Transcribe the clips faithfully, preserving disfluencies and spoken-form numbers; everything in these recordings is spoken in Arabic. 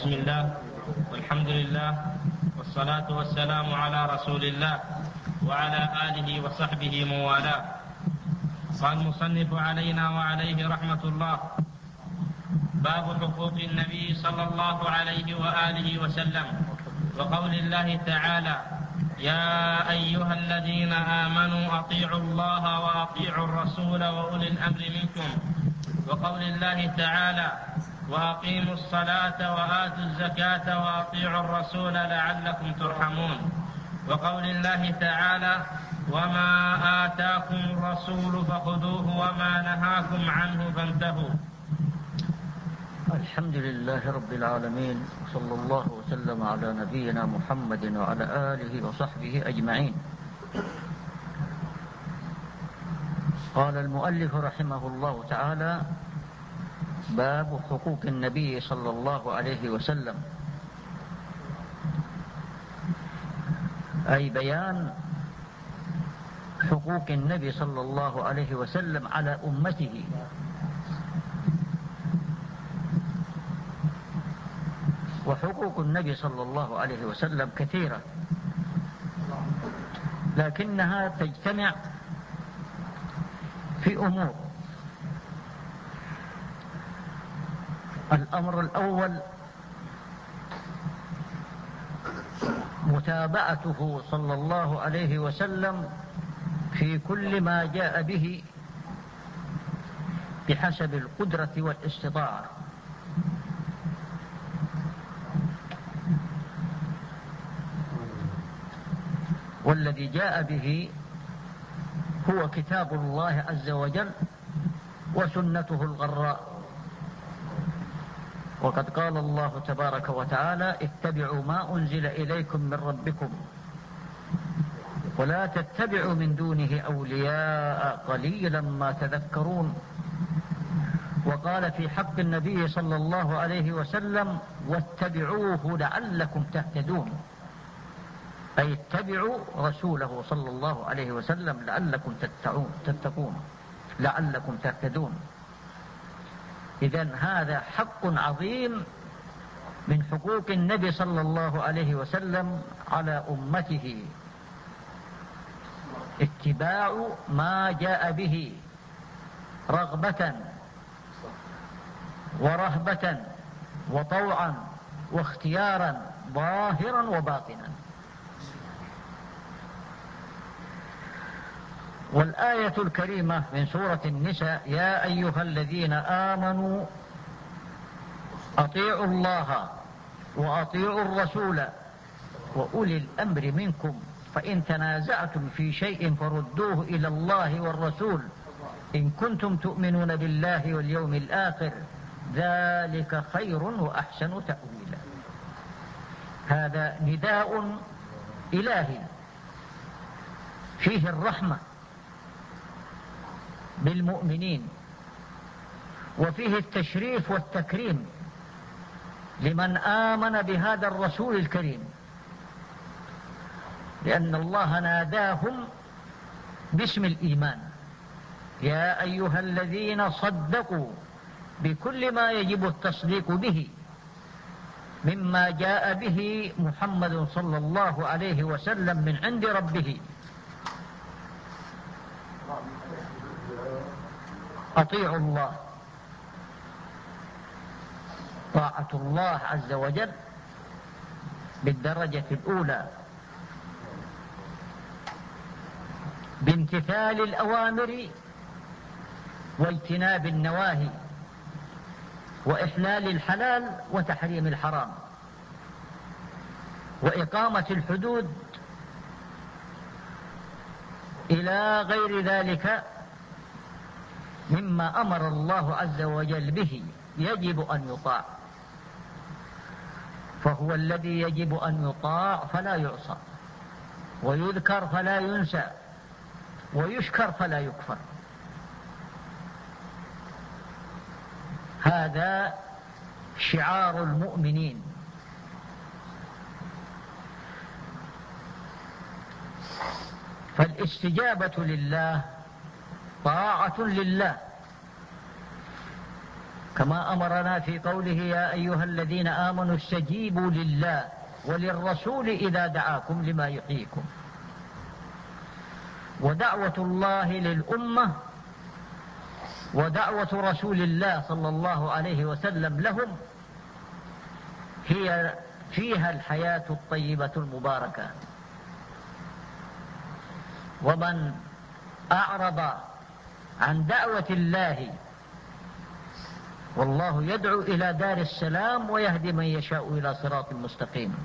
بسم الله والحمد لله والصلاة والسلام على رسول الله وعلى آله وصحبه موالاه. قال المصنف علينا وعليه رحمة الله: باب حقوق النبي صلى الله عليه وآله وسلم، وقول الله تعالى: يا أيها الذين آمنوا أطيعوا الله وأطيعوا الرسول وأولي الأمر منكم، وقول الله تعالى: وأقيموا الصلاة وآتوا الزكاة وأطيعوا الرسول لعلكم ترحمون، وقول الله تعالى: وما آتاكم الرسول فخذوه وما نهاكم عنه فانتهوا. الحمد لله رب العالمين، وصلى الله وسلم على نبينا محمد وعلى آله وصحبه أجمعين. قال المؤلف رحمه الله تعالى: باب حقوق النبي صلى الله عليه وسلم، أي بيان حقوق النبي صلى الله عليه وسلم على أمته. وحقوق النبي صلى الله عليه وسلم كثيرة، لكنها تجتمع في أمور. الأمر الأول متابعته صلى الله عليه وسلم في كل ما جاء به بحسب القدرة والاستطاعة. والذي جاء به هو كتاب الله عز وجل وسنته الغراء. وقد قال الله تبارك وتعالى: اتبعوا ما أنزل إليكم من ربكم ولا تتبعوا من دونه أولياء قليلا ما تذكرون. وقال في حق النبي صلى الله عليه وسلم: واتبعوه لعلكم تهتدون، أي اتبعوا رسوله صلى الله عليه وسلم لعلكم تتقون، لعلكم تهتدون. إذن هذا حق عظيم من حقوق النبي صلى الله عليه وسلم على أمته، اتباع ما جاء به رغبة ورهبة وطوعا واختيارا ظاهرا وباطنا. والآية الكريمة من سورة النساء: يا أيها الذين آمنوا أطيعوا الله وأطيعوا الرسول وأولي الأمر منكم فإن تنازعتم في شيء فردوه إلى الله والرسول إن كنتم تؤمنون بالله واليوم الآخر ذلك خير وأحسن تأويلا. هذا نداء إلهي فيه الرحمة بالمؤمنين، وفيه التشريف والتكريم لمن آمن بهذا الرسول الكريم، لأن الله ناداهم باسم الإيمان: يا أيها الذين صدقوا بكل ما يجب التصديق به مما جاء به محمد صلى الله عليه وسلم من عند ربه. أطيعوا الله، طاعة الله عز وجل بالدرجة الأولى بامتثال الأوامر واجتناب النواهي وإحلال الحلال وتحريم الحرام وإقامة الحدود إلى غير ذلك مما أمر الله عز وجل به يجب أن يطاع. فهو الذي يجب أن يطاع فلا يعصى، ويذكر فلا ينسى، ويشكر فلا يكفر. هذا شعار المؤمنين. فالاستجابة لله طاعة لله، كما أمرنا في قوله يا أيها الذين آمنوا استجيبوا لله وللرسول إذا دعاكم لما يحييكم. ودعوة الله للأمة ودعوة رسول الله صلى الله عليه وسلم لهم هي فيها الحياة الطيبة المباركة. ومن أعرض عن دعوة الله والله يدعو إلى دار السلام ويهدي من يشاء إلى صراط مستقيم.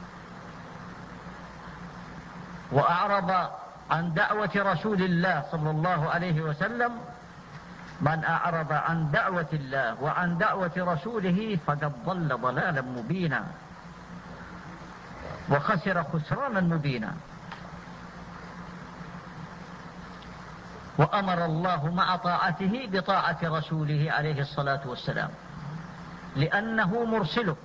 وأعرض عن دعوة رسول الله صلى الله عليه وسلم من أعرض عن دعوة الله وعن دعوة رسوله فقد ضل ضلالا مبينا وخسر خسرانا مبينا. وأمر الله مع طاعته بطاعة رسوله عليه الصلاة والسلام لأنه مرسله،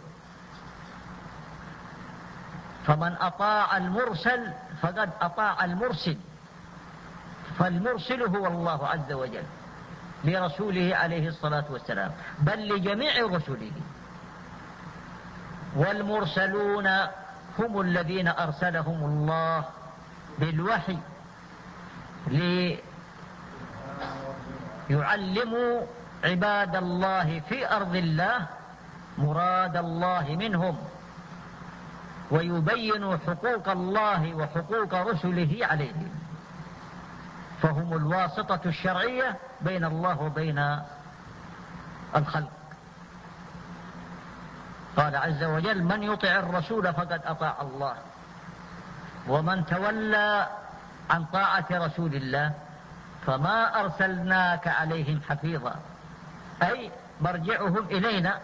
فمن أطاع المرسل فقد أطاع المرسل، فالمرسل هو الله عز وجل لرسوله عليه الصلاة والسلام بل لجميع رسله. والمرسلون هم الذين أرسلهم الله بالوحي ليعلموا عباد الله في أرض الله مراد الله منهم ويبينوا حقوق الله وحقوق رسله عليهم، فهم الواسطة الشرعية بين الله وبين الخلق. قال عز وجل من يطع الرسول فقد أطاع الله ومن تولى عن طاعة رسول الله فما أرسلناك عليهم حفيظا، أي مرجعهم إلينا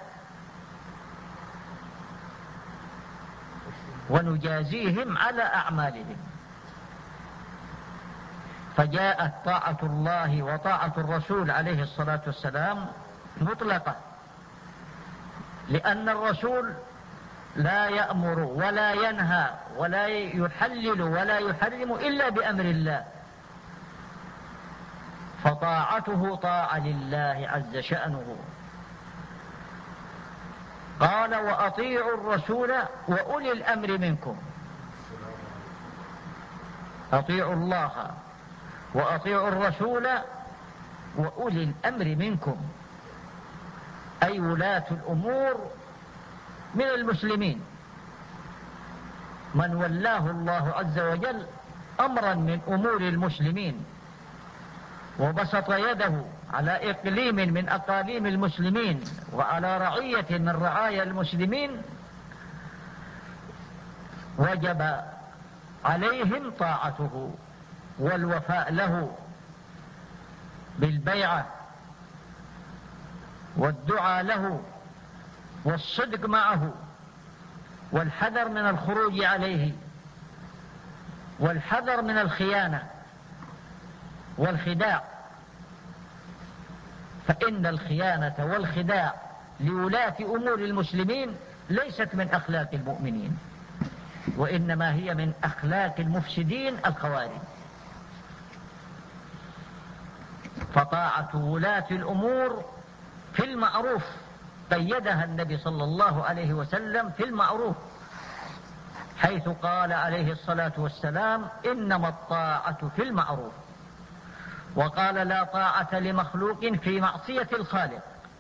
ونجازيهم على أعمالهم. فجاءت طاعة الله وطاعة الرسول عليه الصلاة والسلام مطلقة، لأن الرسول لا يأمر ولا ينهى ولا يحلل ولا يحرم إلا بأمر الله، فطاعته طاعة لله عز شأنه. قال وأطيعوا الرسول وأولي الأمر منكم. أطيعوا الله وأطيعوا الرسول وأولي الأمر منكم، أي ولاة الأمور من المسلمين، من ولاه الله عز وجل أمرا من أمور المسلمين وبسط يده على إقليم من أقاليم المسلمين وعلى رعية من رعايا المسلمين، وجب عليهم طاعته والوفاء له بالبيعة والدعاء له والصدق معه والحذر من الخروج عليه والحذر من الخيانة والخداع، فإن الخيانة والخداع لولاة أمور المسلمين ليست من أخلاق المؤمنين، وإنما هي من أخلاق المفسدين الخوارج. فطاعة ولاة الأمور في المعروف قيدها النبي صلى الله عليه وسلم في المعروف، حيث قال عليه الصلاة والسلام إنما الطاعة في المعروف، وقال لا طاعة لمخلوق في معصية الخالق.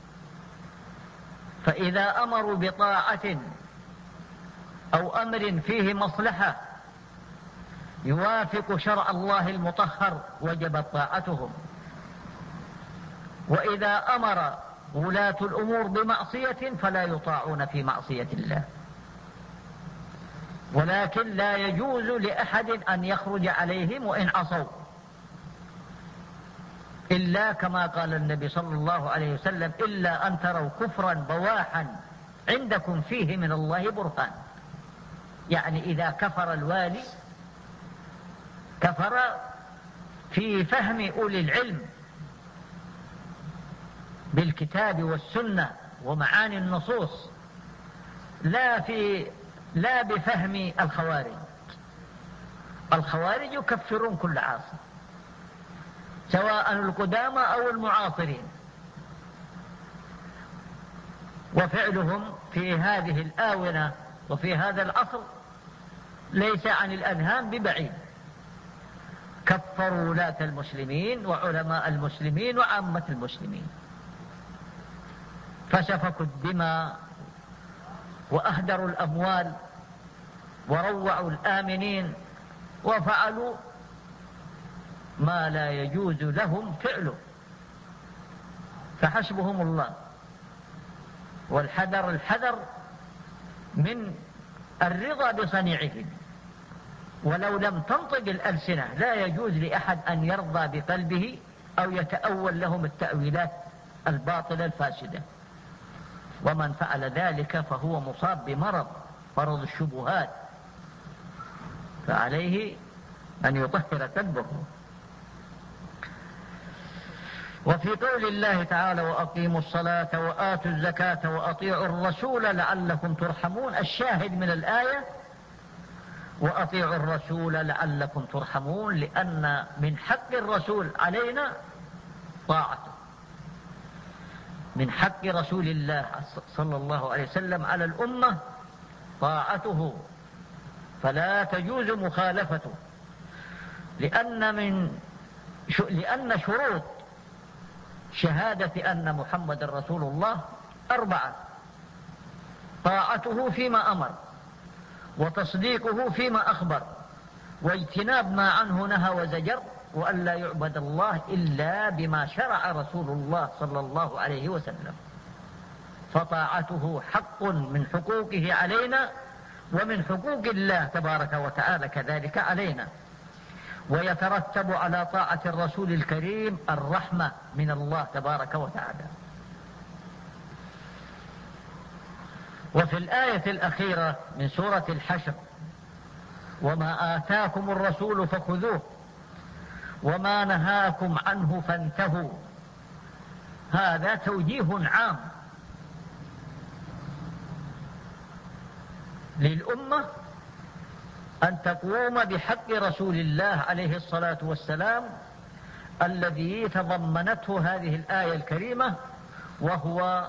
فإذا أمروا بطاعة أو أمر فيه مصلحة يوافق شرع الله المطهر وجبت طاعتهم، وإذا أمر ولاة الأمور بمعصية فلا يطاعون في معصية الله. ولكن لا يجوز لأحد أن يخرج عليهم وإن عصوا، إلا كما قال النبي صلى الله عليه وسلم إلا أن تروا كفرا بواحا عندكم فيه من الله برهان، يعني إذا كفر الوالي كفر في فهم أولي العلم بالكتاب والسنة ومعاني النصوص، لا في لا بفهم الخوارج. الخوارج يكفرون كل عاصي سواء القدامى أو المعاصرين، وفعلهم في هذه الآونة وفي هذا العصر ليس عن الأذهان ببعيد. كفروا ولاة المسلمين وعلماء المسلمين وعامة المسلمين، فسفكوا الدماء وأهدروا الأموال وروعوا الآمنين وفعلوا ما لا يجوز لهم فعله، فحسبهم الله. والحذر الحذر من الرضا بصنيعهم، ولو لم تنطق الألسنة لا يجوز لأحد أن يرضى بقلبه أو يتأول لهم التأويلات الباطلة الفاسدة. ومن فعل ذلك فهو مصاب بمرض، مرض الشبهات، فعليه أن يطهر قلبه. وفي قول الله تعالى: وأقيموا الصلاة وآتوا الزكاة وأطيعوا الرسول لعلكم ترحمون، الشاهد من الآية وأطيعوا الرسول لعلكم ترحمون، لأن من حق الرسول علينا طاعته، من حق رسول الله صلى الله عليه وسلم على الأمة طاعته، فلا تجوز مخالفته، لأن من لأن شروط شهادة أن محمد رسول الله أربعة: طاعته فيما أمر، وتصديقه فيما أخبر، واجتناب ما عنه نهى وزجر، وأن لا يعبد الله إلا بما شرع رسول الله صلى الله عليه وسلم. فطاعته حق من حقوقه علينا، ومن حقوق الله تبارك وتعالى كذلك علينا. ويترتب على طاعة الرسول الكريم الرحمة من الله تبارك وتعالى. وفي الآية الأخيرة من سورة الحشر: وما آتاكم الرسول فخذوه وما نهاكم عنه فانتهوا، هذا توجيه عام للأمة أن تقوم بحق رسول الله عليه الصلاة والسلام الذي تضمنته هذه الآية الكريمة، وهو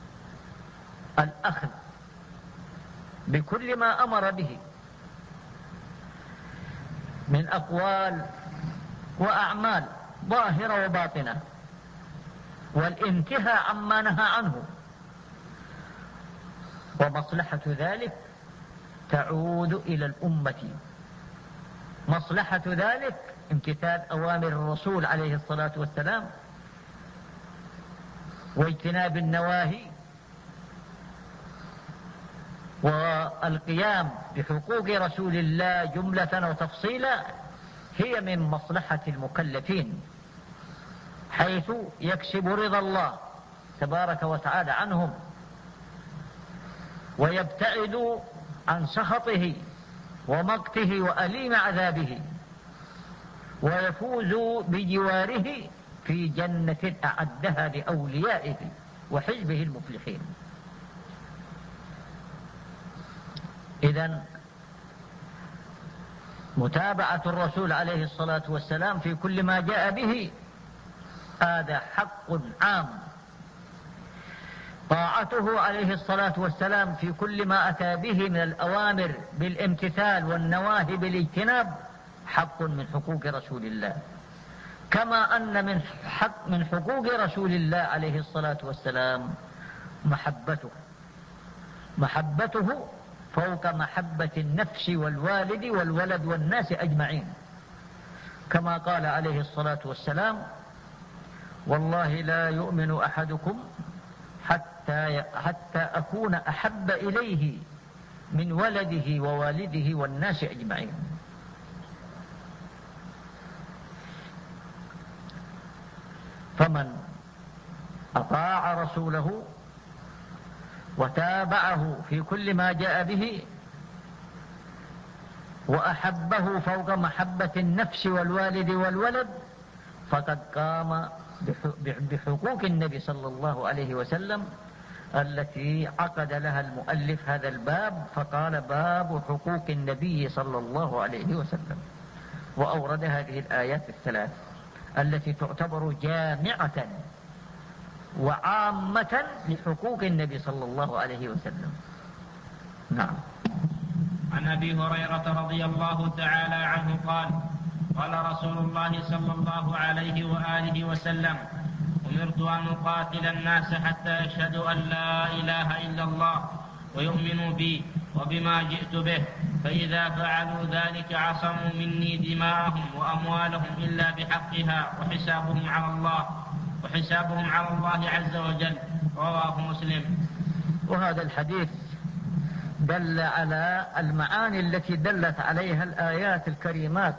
الأخذ بكل ما أمر به من أقوال وأعمال ظاهرة وباطنة، والانتهاء عما نهى عنه. ومصلحة ذلك تعود إلى الأمة، مصلحة ذلك امتثال أوامر الرسول عليه الصلاة والسلام، واجتناب النواهي، والقيام بحقوق رسول الله جملة وتفصيلا، هي من مصلحة المكلفين، حيث يكسب رضا الله تبارك وتعالى عنهم، ويبتعد عن سخطه ومقته وأليم عذابه، ويفوز بجواره في جنة أعدها لأوليائه وحزبه المفلحين. إذن متابعة الرسول عليه الصلاة والسلام في كل ما جاء به هذا حق عام. طاعته عليه الصلاة والسلام في كل ما أتى به من الأوامر بالامتثال والنواهي بالاجتناب حق من حقوق رسول الله، كما أن من حق من حقوق رسول الله عليه الصلاة والسلام محبته، محبته فوق محبة النفس والوالد والولد والناس أجمعين، كما قال عليه الصلاة والسلام: والله لا يؤمن أحدكم حتى حتى أكون أحب إليه من ولده ووالده والناس أجمعين. فمن أطاع رسوله وتابعه في كل ما جاء به وأحبه فوق محبة النفس والوالد والولد فقد قام بحقوق النبي صلى الله عليه وسلم التي عقد لها المؤلف هذا الباب، فقال: باب حقوق النبي صلى الله عليه وسلم، وأورد هذه الآيات الثلاث التي تعتبر جامعة وعامة لحقوق النبي صلى الله عليه وسلم. نعم. عن أبي هريرة رضي الله تعالى عنه قال قال رسول الله صلى الله عليه وآله وسلم أمرت أن أقاتل الناس حتى يشهدوا أن لا إله إلا الله ويؤمنوا بي وبما جئت به، فإذا فعلوا ذلك عصموا مني دماءهم وأموالهم إلا بحقها وحسابهم على الله وحسابهم على الله عز وجل. رواه مسلم. وهذا الحديث دل على المعاني التي دلت عليها الآيات الكريمات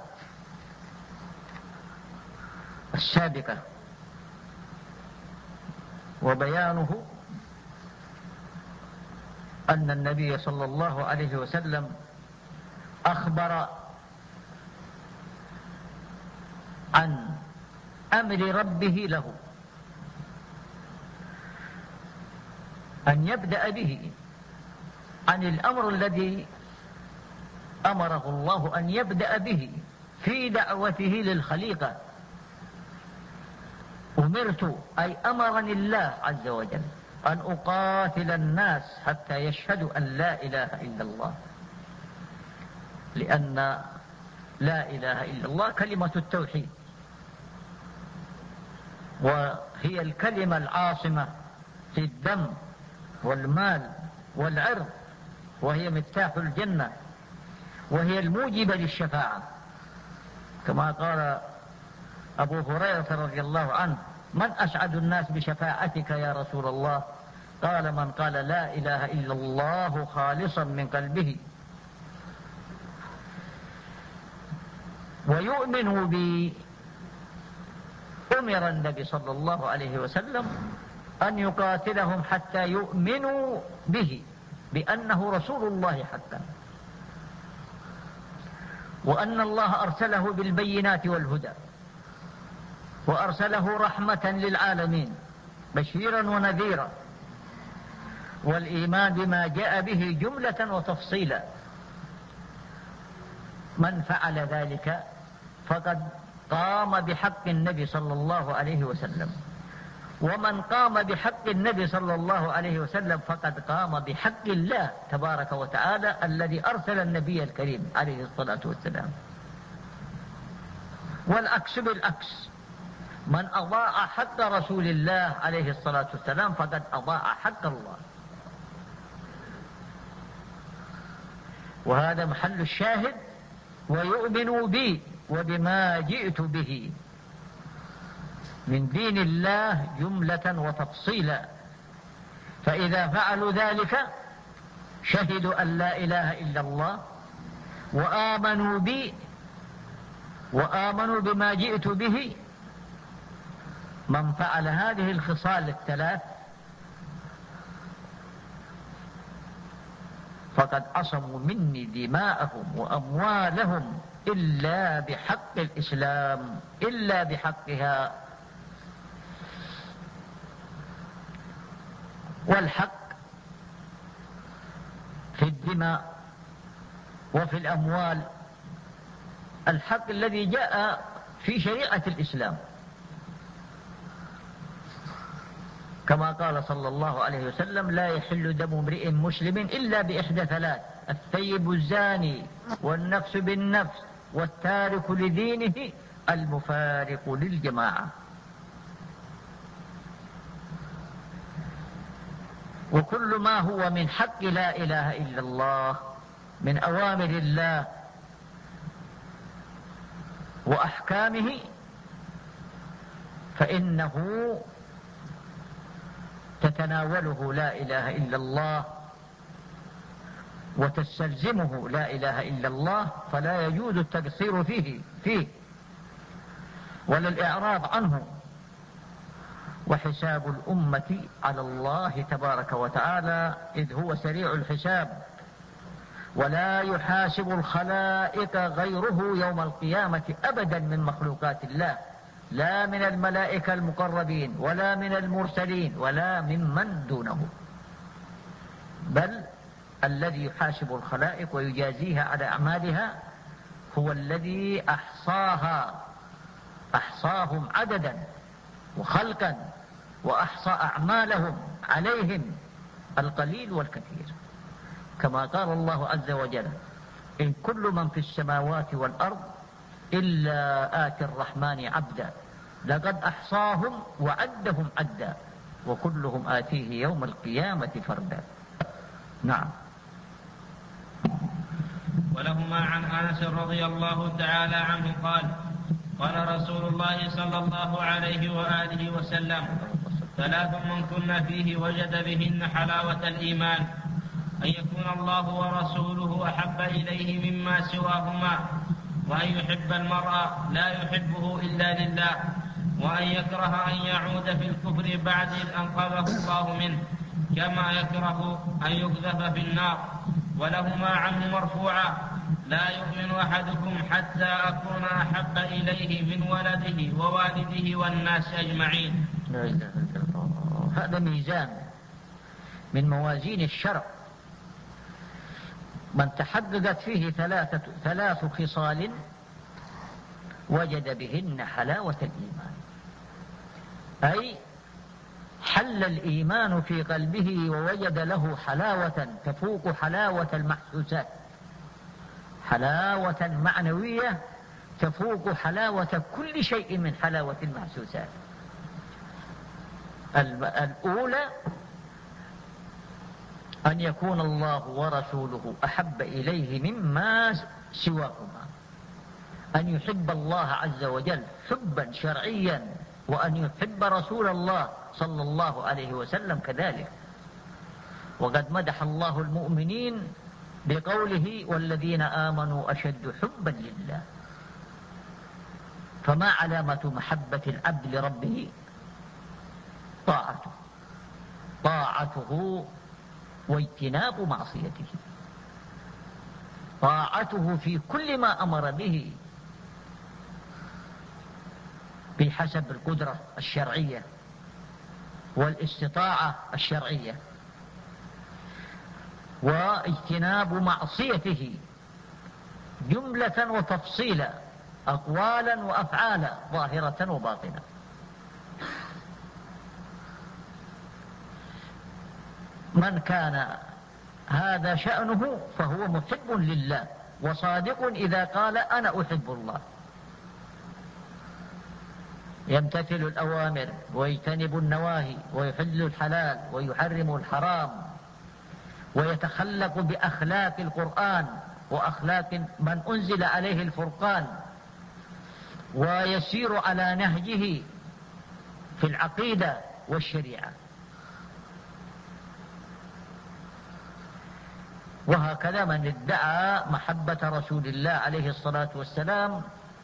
السابقة، وبيانه أن النبي صلى الله عليه وسلم أخبر عن أمر ربه له أن يبدأ به، عن الأمر الذي أمره الله أن يبدأ به في دعوته للخليقة. أمرت أي أمرني الله عز وجل أن أقاتل الناس حتى يشهدوا أن لا إله إلا الله، لأن لا إله إلا الله كلمة التوحيد، وهي الكلمة العاصمة في الدم والمال والعرض، وهي مفتاح الجنة، وهي الموجبة للشفاعة، كما قال أبو هريرة رضي الله عنه: من أسعد الناس بشفاعتك يا رسول الله؟ قال: من قال لا إله إلا الله خالصا من قلبه ويؤمن بي. أمر النبي صلى الله عليه وسلم أن يقاتلهم حتى يؤمنوا به بأنه رسول الله حقا، وأن الله أرسله بالبينات والهدى، وأرسله رحمة للعالمين بشيرا ونذيرا، والإيمان بما جاء به جملة وتفصيلا. من فعل ذلك فقد قام بحق النبي صلى الله عليه وسلم، ومن قام بحق النبي صلى الله عليه وسلم فقد قام بحق الله تبارك وتعالى الذي أرسل النبي الكريم عليه الصلاة والسلام. والعكس بالعكس، من أضاع حق رسول الله عليه الصلاة والسلام فقد أضاع حق الله. وهذا محل الشاهد: ويؤمنوا بي وبما جئت به من دين الله جملة وتفصيلا، فإذا فعلوا ذلك شهدوا أن لا إله إلا الله وآمنوا بي وآمنوا بما جئت به. من فعل هذه الخصال الثلاث فقد عصموا مني دماءهم وأموالهم إلا بحق الإسلام، إلا بحقها. والحق في الدماء وفي الأموال الحق الذي جاء في شريعة الإسلام، كما قال صلى الله عليه وسلم: لا يحل دم امرئ مسلم إلا بإحدى ثلاث: الثيب الزاني، والنفس بالنفس، والتارك لدينه، المفارق للجماعة. وكل ما هو من حق لا إله إلا الله من أوامر الله وأحكامه فإنه تتناوله لا إله إلا الله وتستلزمه لا إله إلا الله، فلا يجوز التقصير فيه فيه ولا الإعراض عنه. وحساب الأمة على الله تبارك وتعالى، إذ هو سريع الحساب، ولا يحاسب الخلائق غيره يوم القيامة أبدا من مخلوقات الله، لا من الملائكة المقربين ولا من المرسلين ولا ممن دونه، بل الذي يحاسب الخلائق ويجازيها على أعمالها هو الذي أحصاها أحصاهم عددا وخلقا وأحصى أعمالهم عليهم القليل والكثير، كما قال الله عز وجل: إن كل من في السماوات والأرض إلا آتي الرحمن عبدا لقد أحصاهم وعدهم عدا وكلهم آتيه يوم القيامة فردا. نعم. ولهما عن أنس رضي الله تعالى عنه قال: قال رسول الله صلى الله عليه وآله وسلم: ثلاث من كن فيه وجد بهن حلاوة الإيمان: أن يكون الله ورسوله أحب إليه مما سواهما، وأن يحب المرء لا يحبه إلا لله، وأن يكره أن يعود في الكفر بعد إذ أنقذه الله منه، كما يكره أن يقذف في النار. ولهما عنه مرفوعا: لا يؤمن أحدكم حتى أكون أحب إليه من ولده ووالده والناس أجمعين. هذا ميزان من موازين الشرع، من تحققت فيه ثلاثة ثلاث خصال وجد بهن حلاوة الإيمان، أي حل الإيمان في قلبه ووجد له حلاوة تفوق حلاوة المحسوسات، حلاوة معنوية تفوق حلاوة كل شيء من حلاوة المحسوسات. الأولى أن يكون الله ورسوله أحب إليه مما سواهما، أن يحب الله عز وجل حبا شرعيا، وأن يحب رسول الله صلى الله عليه وسلم كذلك. وقد مدح الله المؤمنين بقوله: والذين آمنوا أشد حبا لله. فما علامة محبة العبد لربه؟ طاعته طاعته واجتناب معصيته، طاعته في كل ما أمر به بحسب القدرة الشرعية والاستطاعة الشرعية، واجتناب معصيته جملة وتفصيلا، أقوالا وأفعالا، ظاهرة وباطنة. من كان هذا شأنه فهو محب لله وصادق إذا قال: أنا أحب الله. يمتثل الأوامر ويجتنب النواهي ويحل الحلال ويحرم الحرام، ويتخلق بأخلاق القرآن وأخلاق من أنزل عليه الفرقان، ويسير على نهجه في العقيدة والشريعة. وهكذا من ادعى محبة رسول الله عليه الصلاة والسلام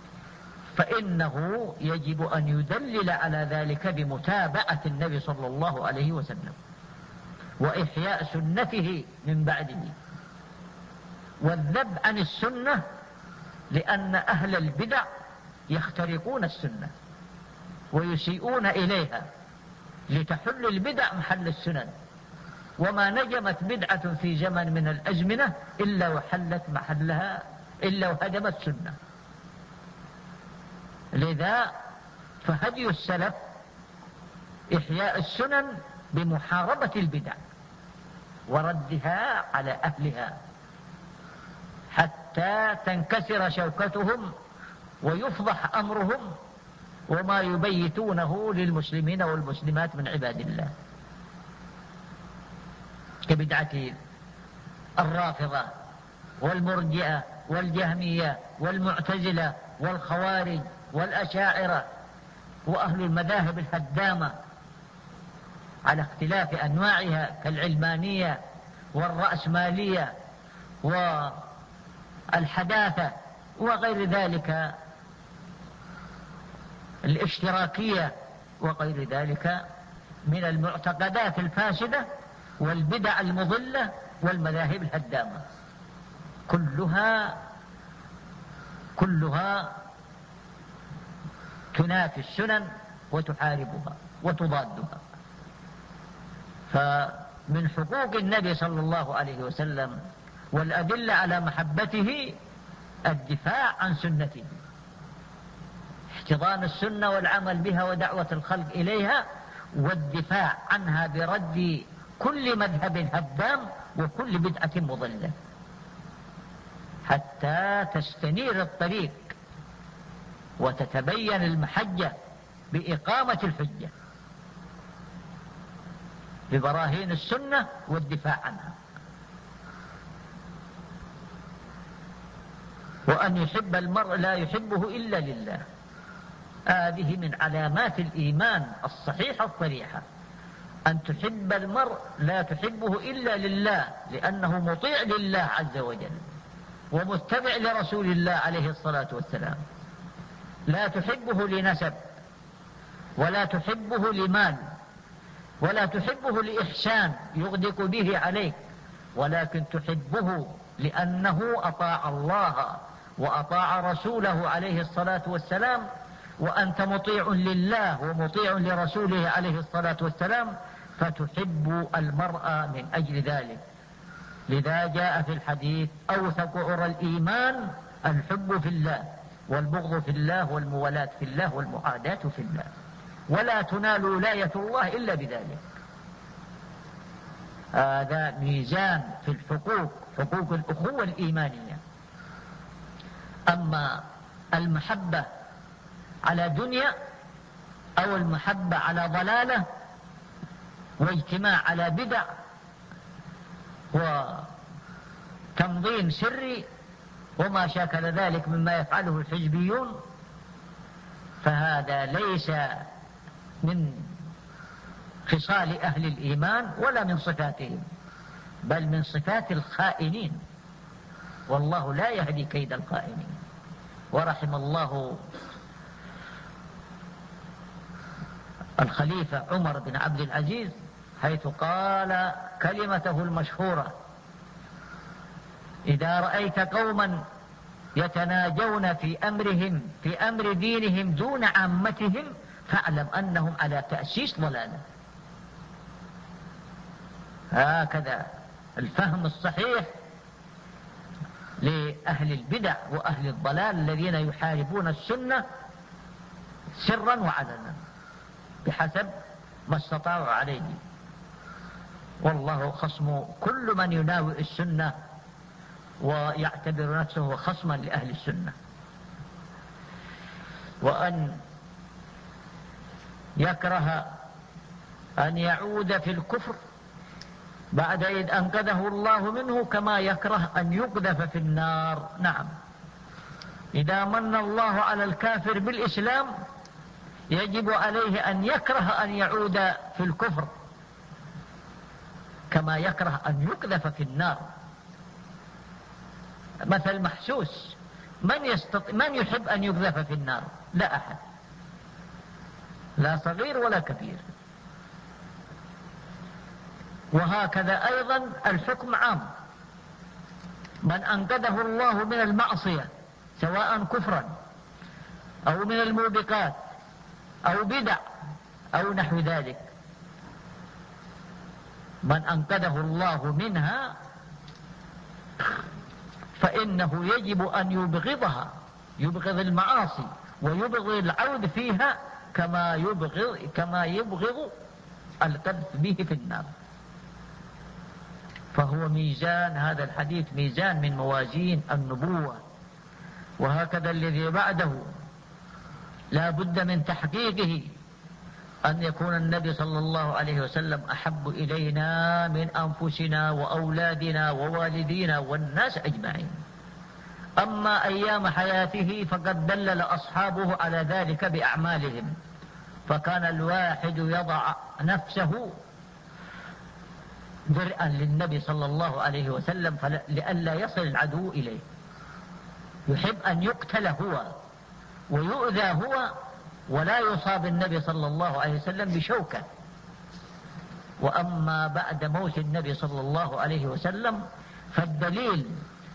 فإنه يجب أن يدلل على ذلك بمتابعة النبي صلى الله عليه وسلم وإحياء سنته من بعده، والذب عن السنة، لأن أهل البدع يخترقون السنة ويسيئون إليها لتحل البدع محل السنن، وما نجمت بدعة في زمن من الأزمنة إلا وحلت محلها إلا وهدمت سنة. لذا فهدي السلف إحياء السنن بمحاربة البدع وردها على أهلها حتى تنكسر شوكتهم ويفضح أمرهم وما يبيتونه للمسلمين والمسلمات من عباد الله، كبدعة الرافضة والمرجئة والجهمية والمعتزلة والخوارج والأشاعرة وأهل المذاهب الهدامة على اختلاف أنواعها كالعلمانية والرأسمالية والحداثة وغير ذلك، الاشتراكية وغير ذلك من المعتقدات الفاسدة والبدع المضلة والمذاهب الهدامة، كلها كلها تنافي السنن وتحاربها وتضادها. فمن حقوق النبي صلى الله عليه وسلم والأدلة على محبته الدفاع عن سنته، احتضان السنة والعمل بها ودعوة الخلق إليها والدفاع عنها برد كل مذهب هدام وكل بدعة مضلة حتى تستنير الطريق وتتبين المحجة بإقامة الحجة ببراهين السنة والدفاع عنها. وأن يحب المرء لا يحبه إلا لله، هذه من علامات الإيمان الصحيحة الصريحة، أن تحب المرء لا تحبه إلا لله، لأنه مطيع لله عز وجل ومتبع لرسول الله عليه الصلاة والسلام. لا تحبه لنسب، ولا تحبه لمال، ولا تحبه لإحسان يغدق به عليك، ولكن تحبه لأنه أطاع الله وأطاع رسوله عليه الصلاة والسلام، وأنت مطيع لله ومطيع لرسوله عليه الصلاة والسلام، فتحب المرأة من أجل ذلك. لذا جاء في الحديث: أوثق عرى الإيمان الحب في الله والبغض في الله والمولاة في الله والمعاداة في الله، ولا تنال ولاية الله إلا بذلك. هذا ميزان في الحقوق، حقوق الأخوة الإيمانية. أما المحبة على دنيا أو المحبة على ضلالة واجتماع على بدع وتنظيم سري وما شاكل ذلك مما يفعله الحزبيون، فهذا ليس من خصال أهل الإيمان ولا من صفاتهم، بل من صفات الخائنين، والله لا يهدي كيد الخائنين. ورحم الله الخليفة عمر بن عبد العزيز حيث قال كلمته المشهورة: إذا رأيت قوما يتناجون في أمرهم في أمر دينهم دون عامتهم فاعلم أنهم على تأسيس ضلالة. هكذا الفهم الصحيح لأهل البدع وأهل الضلال الذين يحاربون السنة سرا وعلنا بحسب ما استطاعوا عليه، والله خصم كل من يناوئ السنة ويعتبر نفسه خصما لأهل السنة. وأن يكره أن يعود في الكفر بعد إذ أنقذه الله منه كما يكره أن يقذف في النار. نعم، إذا من الله على الكافر بالإسلام يجب عليه أن يكره أن يعود في الكفر كما يكره أن يقذف في النار. مثل محسوس، من, يستط... من يحب أن يقذف في النار؟ لا أحد، لا صغير ولا كبير. وهكذا أيضا الحكم عام، من أنقذه الله من المعصية سواء كفرا أو من الموبقات أو بدع أو نحو ذلك، من أنقذه الله منها فإنه يجب أن يبغضها، يبغض المعاصي ويبغض العود فيها كما يبغض كما يبغض القذف به في النار. فهو ميزان، هذا الحديث ميزان من موازين النبوة. وهكذا الذي بعده لا بد من تحقيقه أن يكون النبي صلى الله عليه وسلم أحب إلينا من أنفسنا وأولادنا ووالدينا والناس أجمعين. أما أيام حياته فقد دلل أصحابه على ذلك بأعمالهم، فكان الواحد يضع نفسه درءا للنبي صلى الله عليه وسلم لئلا يصل العدو إليه، يحب أن يقتل هو ويؤذى هو ولا يصاب النبي صلى الله عليه وسلم بشوكة. وأما بعد موت النبي صلى الله عليه وسلم فالدليل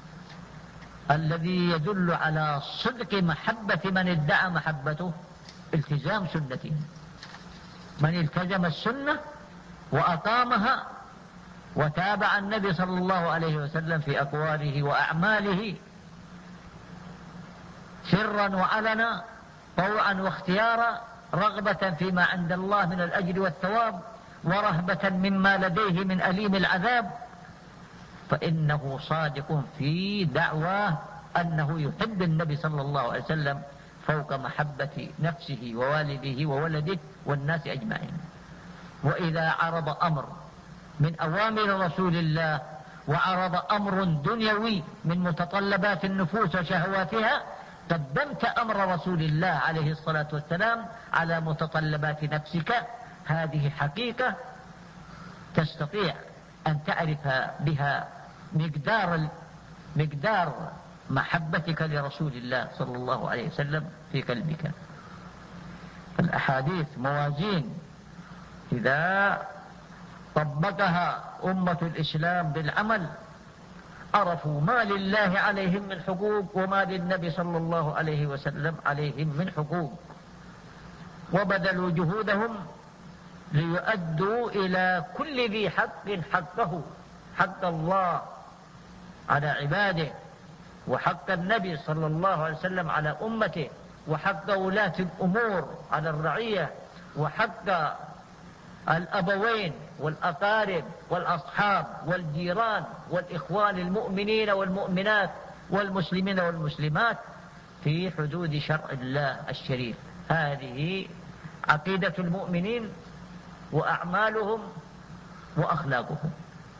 الذي يدل على صدق محبة من ادعى محبته التزام سنته. من التزم السنة وأقامها وتابع النبي صلى الله عليه وسلم في أقواله وأعماله سرا وعلنا طوعا واختيارا رغبة فيما عند الله من الأجر والثواب ورهبة مما لديه من أليم العذاب، فإنه صادق في دعواه أنه يحب النبي صلى الله عليه وسلم فوق محبة نفسه ووالده وولده والناس أجمعين. وإذا عرض أمر من أوامر رسول الله وعرض أمر دنيوي من متطلبات النفوس وشهواتها، قدمت أمر رسول الله عليه الصلاة والسلام على متطلبات نفسك. هذه حقيقة تستطيع أن تعرف بها مقدار مقدار محبتك لرسول الله صلى الله عليه وسلم في قلبك. الأحاديث موازين إذا طبقها أمة الإسلام بالعمل عرفوا ما لله عليهم من حقوق وما للنبي صلى الله عليه وسلم عليهم من حقوق، وبذلوا جهودهم ليؤدوا إلى كل ذي حق حقه، حق الله على عباده، وحق النبي صلى الله عليه وسلم على أمته، وحق ولاة الأمور على الرعية، وحق الأبوين والأقارب والأصحاب والجيران والإخوان المؤمنين والمؤمنات والمسلمين والمسلمات في حدود شرع الله الشريف. هذه عقيدة المؤمنين وأعمالهم وأخلاقهم.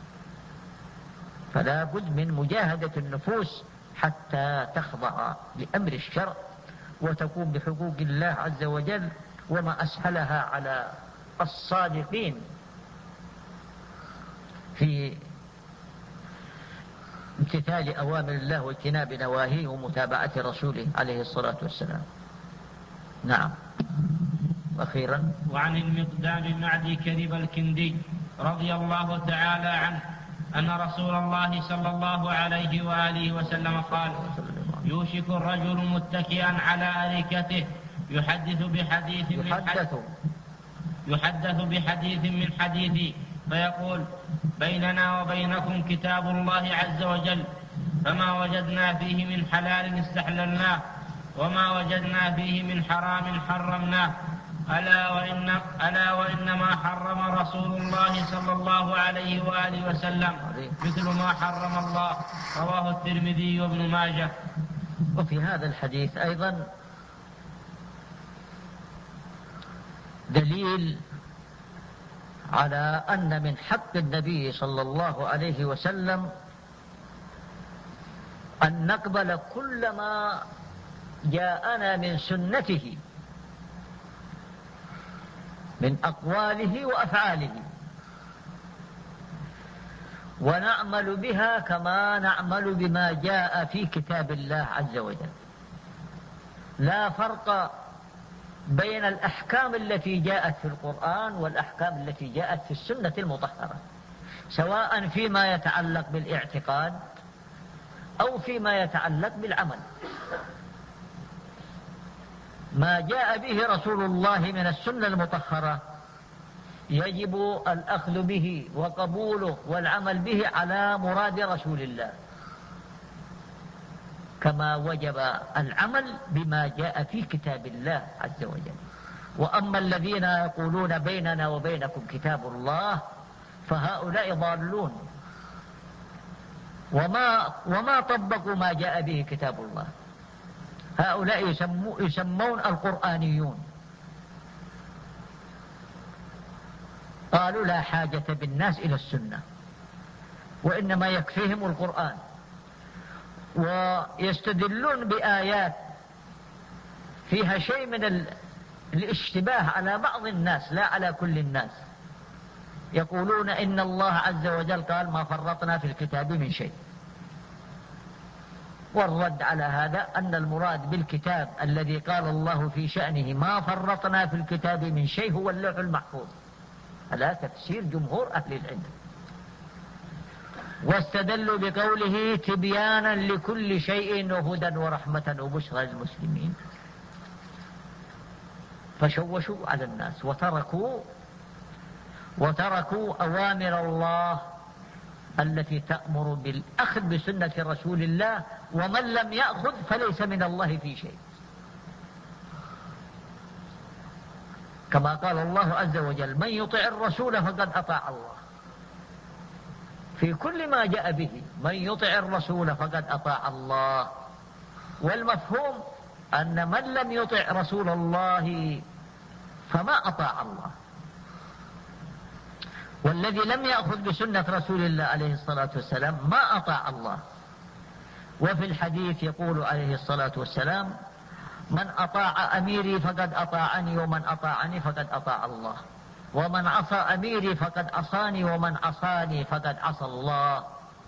فلا بد من مجاهدة النفوس حتى تخضع لأمر الشرع وتقوم بحقوق الله عز وجل، وما أسهلها على الصادقين في امتثال أوامر الله واجتناب نواهيه ومتابعة رسوله عليه الصلاة والسلام. نعم. أخيرا، وعن المقدام معدي كرب الكندي رضي الله تعالى عنه أن رسول الله صلى الله عليه وآله وسلم قال: يوشك الرجل متكئا على أريكته يحدث بحديث من يحدث يحدث بحديث من حديثي فيقول: بيننا وبينكم كتاب الله عز وجل، فما وجدنا فيه من حلال استحللناه وما وجدنا فيه من حرام حرمناه، ألا وإن ألا وإنما حرم رسول الله صلى الله عليه وآله وسلم مثل ما حرم الله. رواه الترمذي وابن ماجه. وفي هذا الحديث أيضا دليل على أن من حق النبي صلى الله عليه وسلم أن نقبل كل ما جاءنا من سنته من أقواله وأفعاله، ونعمل بها كما نعمل بما جاء في كتاب الله عز وجل. لا فرق بين الأحكام التي جاءت في القرآن والأحكام التي جاءت في السنة المطهرة، سواء فيما يتعلق بالاعتقاد أو فيما يتعلق بالعمل. ما جاء به رسول الله من السنة المطهرة يجب الأخذ به وقبوله والعمل به على مراد رسول الله، كما وجب العمل بما جاء في كتاب الله عز وجل. وأما الذين يقولون بيننا وبينكم كتاب الله فهؤلاء ضالون، وما, وما طبقوا ما جاء به كتاب الله. هؤلاء يسمو يسمون القرآنيون. قالوا لا حاجة بالناس إلى السنة، وإنما يكفيهم القرآن، ويستدلون بآيات فيها شيء من الاشتباه على بعض الناس لا على كل الناس. يقولون إن الله عز وجل قال: ما فرطنا في الكتاب من شيء. والرد على هذا أن المراد بالكتاب الذي قال الله في شأنه ما فرطنا في الكتاب من شيء هو اللوح المحفوظ. هذا تفسير جمهور أهل العلم. واستدلوا بقوله: تبيانا لكل شيء وهدى ورحمة وبشرى للمسلمين. فشوشوا على الناس وتركوا وتركوا أوامر الله التي تأمر بالأخذ بسنة رسول الله، ومن لم يأخذ فليس من الله في شيء. كما قال الله عز وجل: من يطع الرسول فقد أطاع الله. في كل ما جاء به من يطع الرسول فقد أطاع الله. والمفهوم أن من لم يطع رسول الله فما أطاع الله. والذي لم يأخذ بسنة رسول الله عليه الصلاة والسلام ما أطاع الله. وفي الحديث يقول عليه الصلاة والسلام: من أطاع أميري فقد أطاعني، ومن أطاعني فقد أطاع الله، ومن عصى أميري فقد عصاني، ومن عصاني فقد عصى الله.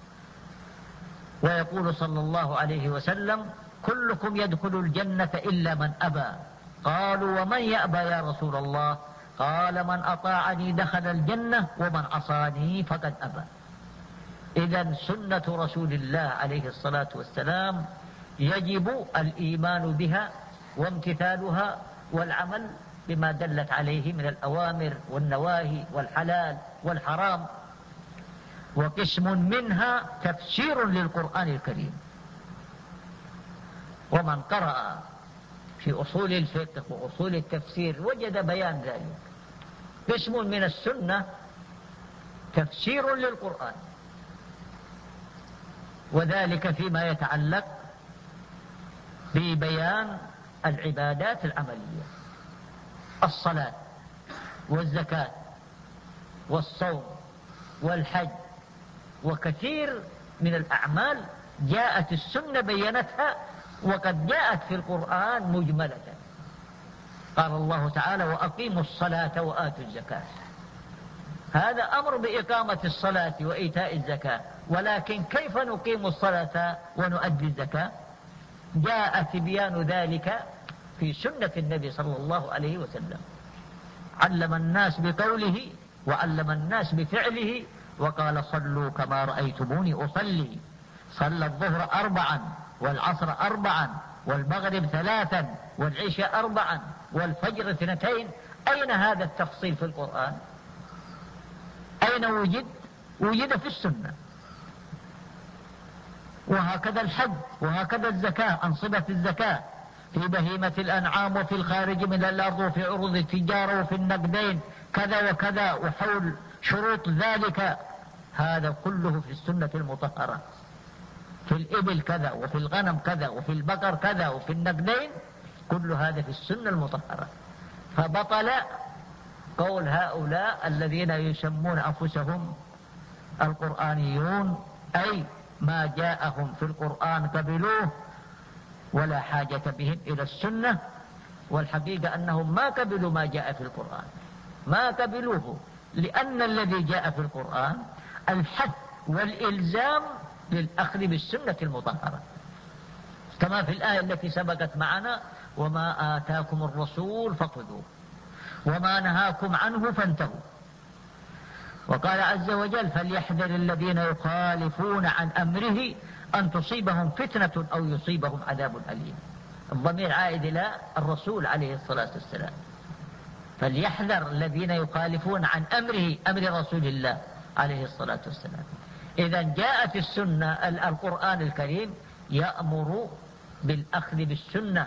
ويقول صلى الله عليه وسلم: كلكم يدخل الجنة إلا من أبى. قالوا: ومن يأبى يا رسول الله؟ قال: من أطاعني دخل الجنة، ومن عصاني فقد أبى. إذن سنة رسول الله عليه الصلاة والسلام يجب الإيمان بها وامتثالها والعمل بما دلت عليه من الأوامر والنواهي والحلال والحرام. وقسم منها تفسير للقرآن الكريم. ومن قرأ في أصول الفقه وأصول التفسير وجد بيان ذلك. قسم من السنة تفسير للقرآن، وذلك فيما يتعلق ببيان العبادات العملية: الصلاة والزكاة والصوم والحج، وكثير من الأعمال جاءت السنة بينتها، وقد جاءت في القرآن مجملة. قال الله تعالى: وأقيموا الصلاة وآتوا الزكاة. هذا أمر بإقامة الصلاة وإيتاء الزكاة، ولكن كيف نقيم الصلاة ونؤدي الزكاة؟ جاء تبيان ذلك في سنة النبي صلى الله عليه وسلم. علم الناس بقوله وعلم الناس بفعله، وقال: صلوا كما رأيتموني أصلي. صلى الظهر أربعا، والعصر أربعا، والمغرب ثلاثا، والعشاء أربعا، والفجر اثنتين. أين هذا التفصيل في القرآن؟ أين وجد؟ وجد في السنة. وهكذا الحج، وهكذا الزكاة، أنصبة الزكاة في بهيمة الأنعام، وفي الخارج من الأرض، وفي عروض التجارة، وفي النقدين، كذا وكذا، وحول شروط ذلك. هذا كله في السنة المطهرة. في الإبل كذا، وفي الغنم كذا، وفي البقر كذا، وفي النقدين، كل هذا في السنة المطهرة. فبطل قول هؤلاء الذين يسمون أنفسهم القرآنيون، أي ما جاءهم في القرآن قبلوه ولا حاجة بهم إلى السنة. والحقيقة أنهم ما قبلوا ما جاء في القرآن، ما قبلوه، لأن الذي جاء في القرآن الحث والإلزام للأخذ بالسنة المطهرة، كما في الآية التي سبقت معنا: وما آتاكم الرسول فخذوه وما نهاكم عنه فانتهوا. وقال عز وجل: فليحذر الذين يخالفون عن أمره أن تصيبهم فتنة أو يصيبهم عذاب أليم. الضمير عائد إلى الرسول عليه الصلاة والسلام. فليحذر الذين يخالفون عن أمره، أمر رسول الله عليه الصلاة والسلام. إذا جاءت السنة، القرآن الكريم يأمر بالأخذ بالسنة،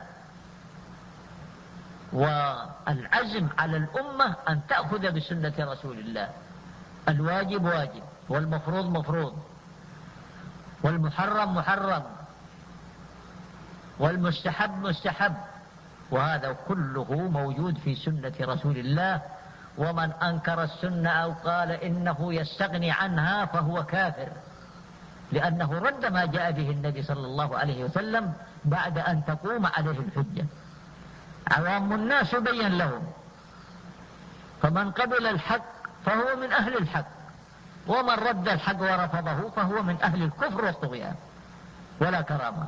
والعزم على الأمة أن تأخذ بسنة رسول الله. الواجب واجب، والمفروض مفروض، والمحرم محرم، والمستحب مستحب، وهذا كله موجود في سنة رسول الله. ومن أنكر السنة أو قال إنه يستغني عنها فهو كافر، لأنه رد ما جاء به النبي صلى الله عليه وسلم بعد أن تقوم عليه الحجة. عوام الناس يبين لهم، فمن قبل الحق فهو من أهل الحق، ومن رد الحق ورفضه فهو من أهل الكفر والطغيان ولا كرامة.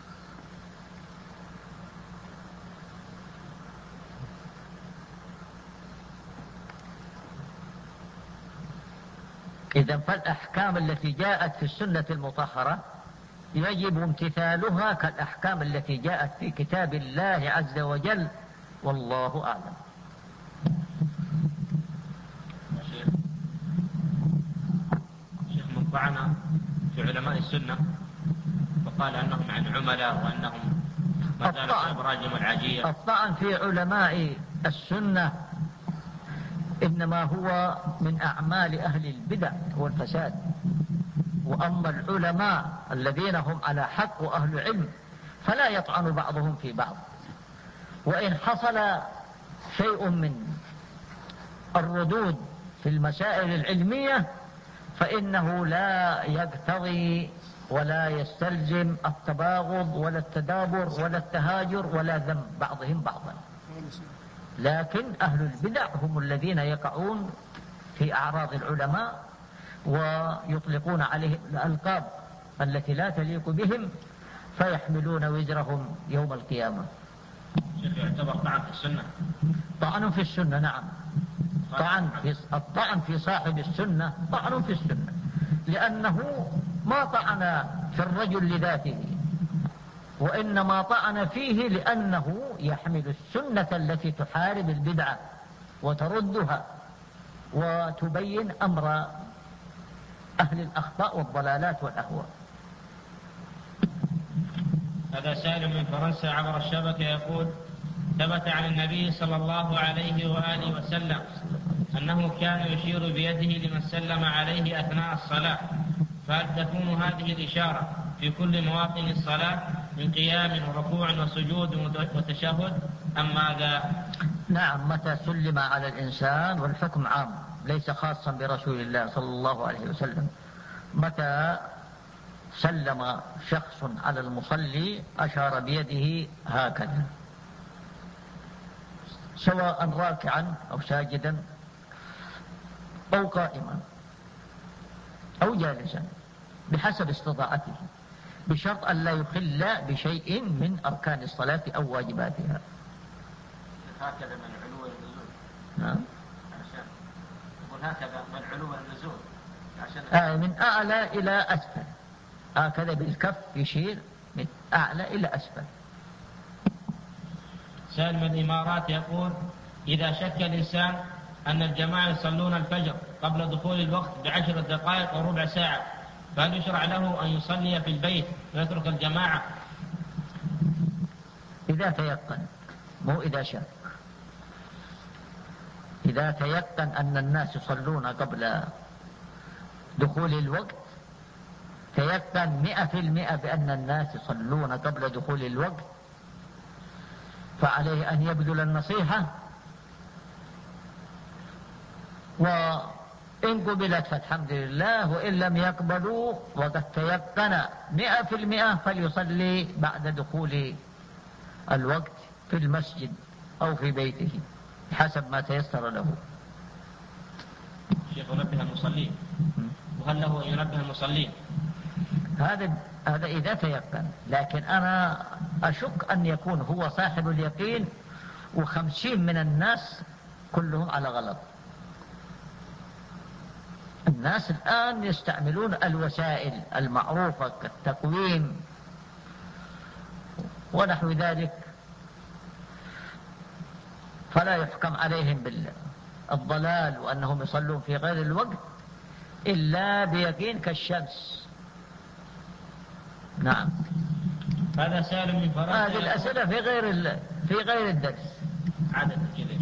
إذن فالأحكام التي جاءت في السنة المطهرة يجب امتثالها كالأحكام التي جاءت في كتاب الله عز وجل، والله أعلم. شيخ من طعن في علماء السنة وقال أنهم عن عملاء وأنهم ما زالوا في إبراجهم العجية. الطعن في علماء السنة إنما هو من أعمال أهل البدع والفساد. وأما العلماء الذين هم على حق وأهل علم فلا يطعن بعضهم في بعض. وإن حصل شيء من الردود في المسائل العلمية فإنه لا يقتضي ولا يستلزم التباغض ولا التدابر ولا التهاجر ولا ذم بعضهم بعضا. لكن أهل البدع هم الذين يقعون في أعراض العلماء ويطلقون عليهم الألقاب التي لا تليق بهم فيحملون وزرهم يوم القيامة. شيخ يعتبر طعن في السنة؟ طعن في السنة، نعم. طعن في الطعن في صاحب السنة طعن في السنة، لأنه ما طعن في الرجل لذاته، وإنما طعن فيه لأنه يحمل السنة التي تحارب البدعة وتردها وتبين أمر أهل الأخطاء والضلالات والأهواء. هذا سائل من فرنسا عبر الشبكة يقول: ثبت عن النبي صلى الله عليه وآله وسلم أنه كان يشير بيده لمن سلم عليه أثناء الصلاة، فهل تكون هذه الإشارة في كل مواطن الصلاة من قيام وركوع وسجود وتشهد أم ماذا؟ نعم، متى سلم على الإنسان، والحكم عام ليس خاصا برسول الله صلى الله عليه وسلم. متى سلم شخص على المصلي أشار بيده هكذا، سواء راكعا أو ساجدا أو قائما أو جالسا بحسب استطاعته، بشرط أن لا يخل بشيء من أركان الصلاة أو واجباتها. هكذا من علو النزول. نعم. عشان يقول هكذا من علو النزول، عشان آه من أعلى إلى أسفل، هكذا بالكف يشير من أعلى إلى أسفل. سائل من الإمارات يقول: إذا شك الإنسان أن الجماعة يصلون الفجر قبل دخول الوقت بعشر دقائق أو ربع ساعة، فهل يشرع له أن يصلي في البيت ويترك الجماعة؟ إذا تيقن، مو إذا شك. إذا تيقن أن الناس يصلون قبل دخول الوقت، تيقن مئة في المئة بأن الناس يصلون قبل دخول الوقت، فعليه أن يبذل النصيحة، وإن قبلت فالحمد لله، وإن لم يقبلوا وقد تيقن مئة في المئة فليصلي بعد دخول الوقت في المسجد أو في بيته حسب ما تيسر له. شيخ ينبه المصلين، وهل له أن ينبه المصلين؟ هذا هذا إذا تيقن، لكن أنا أشك أن يكون هو صاحب اليقين وخمسين من الناس كلهم على غلط. الناس الآن يستعملون الوسائل المعروفة كالتقويم ونحو ذلك، فلا يحكم عليهم بالضلال وأنهم يصلون في غير الوقت إلا بيقين كالشمس. نعم. هذا سائل من فرنسا. هذه الأسئلة في غير في غير الدرس عدد كذا.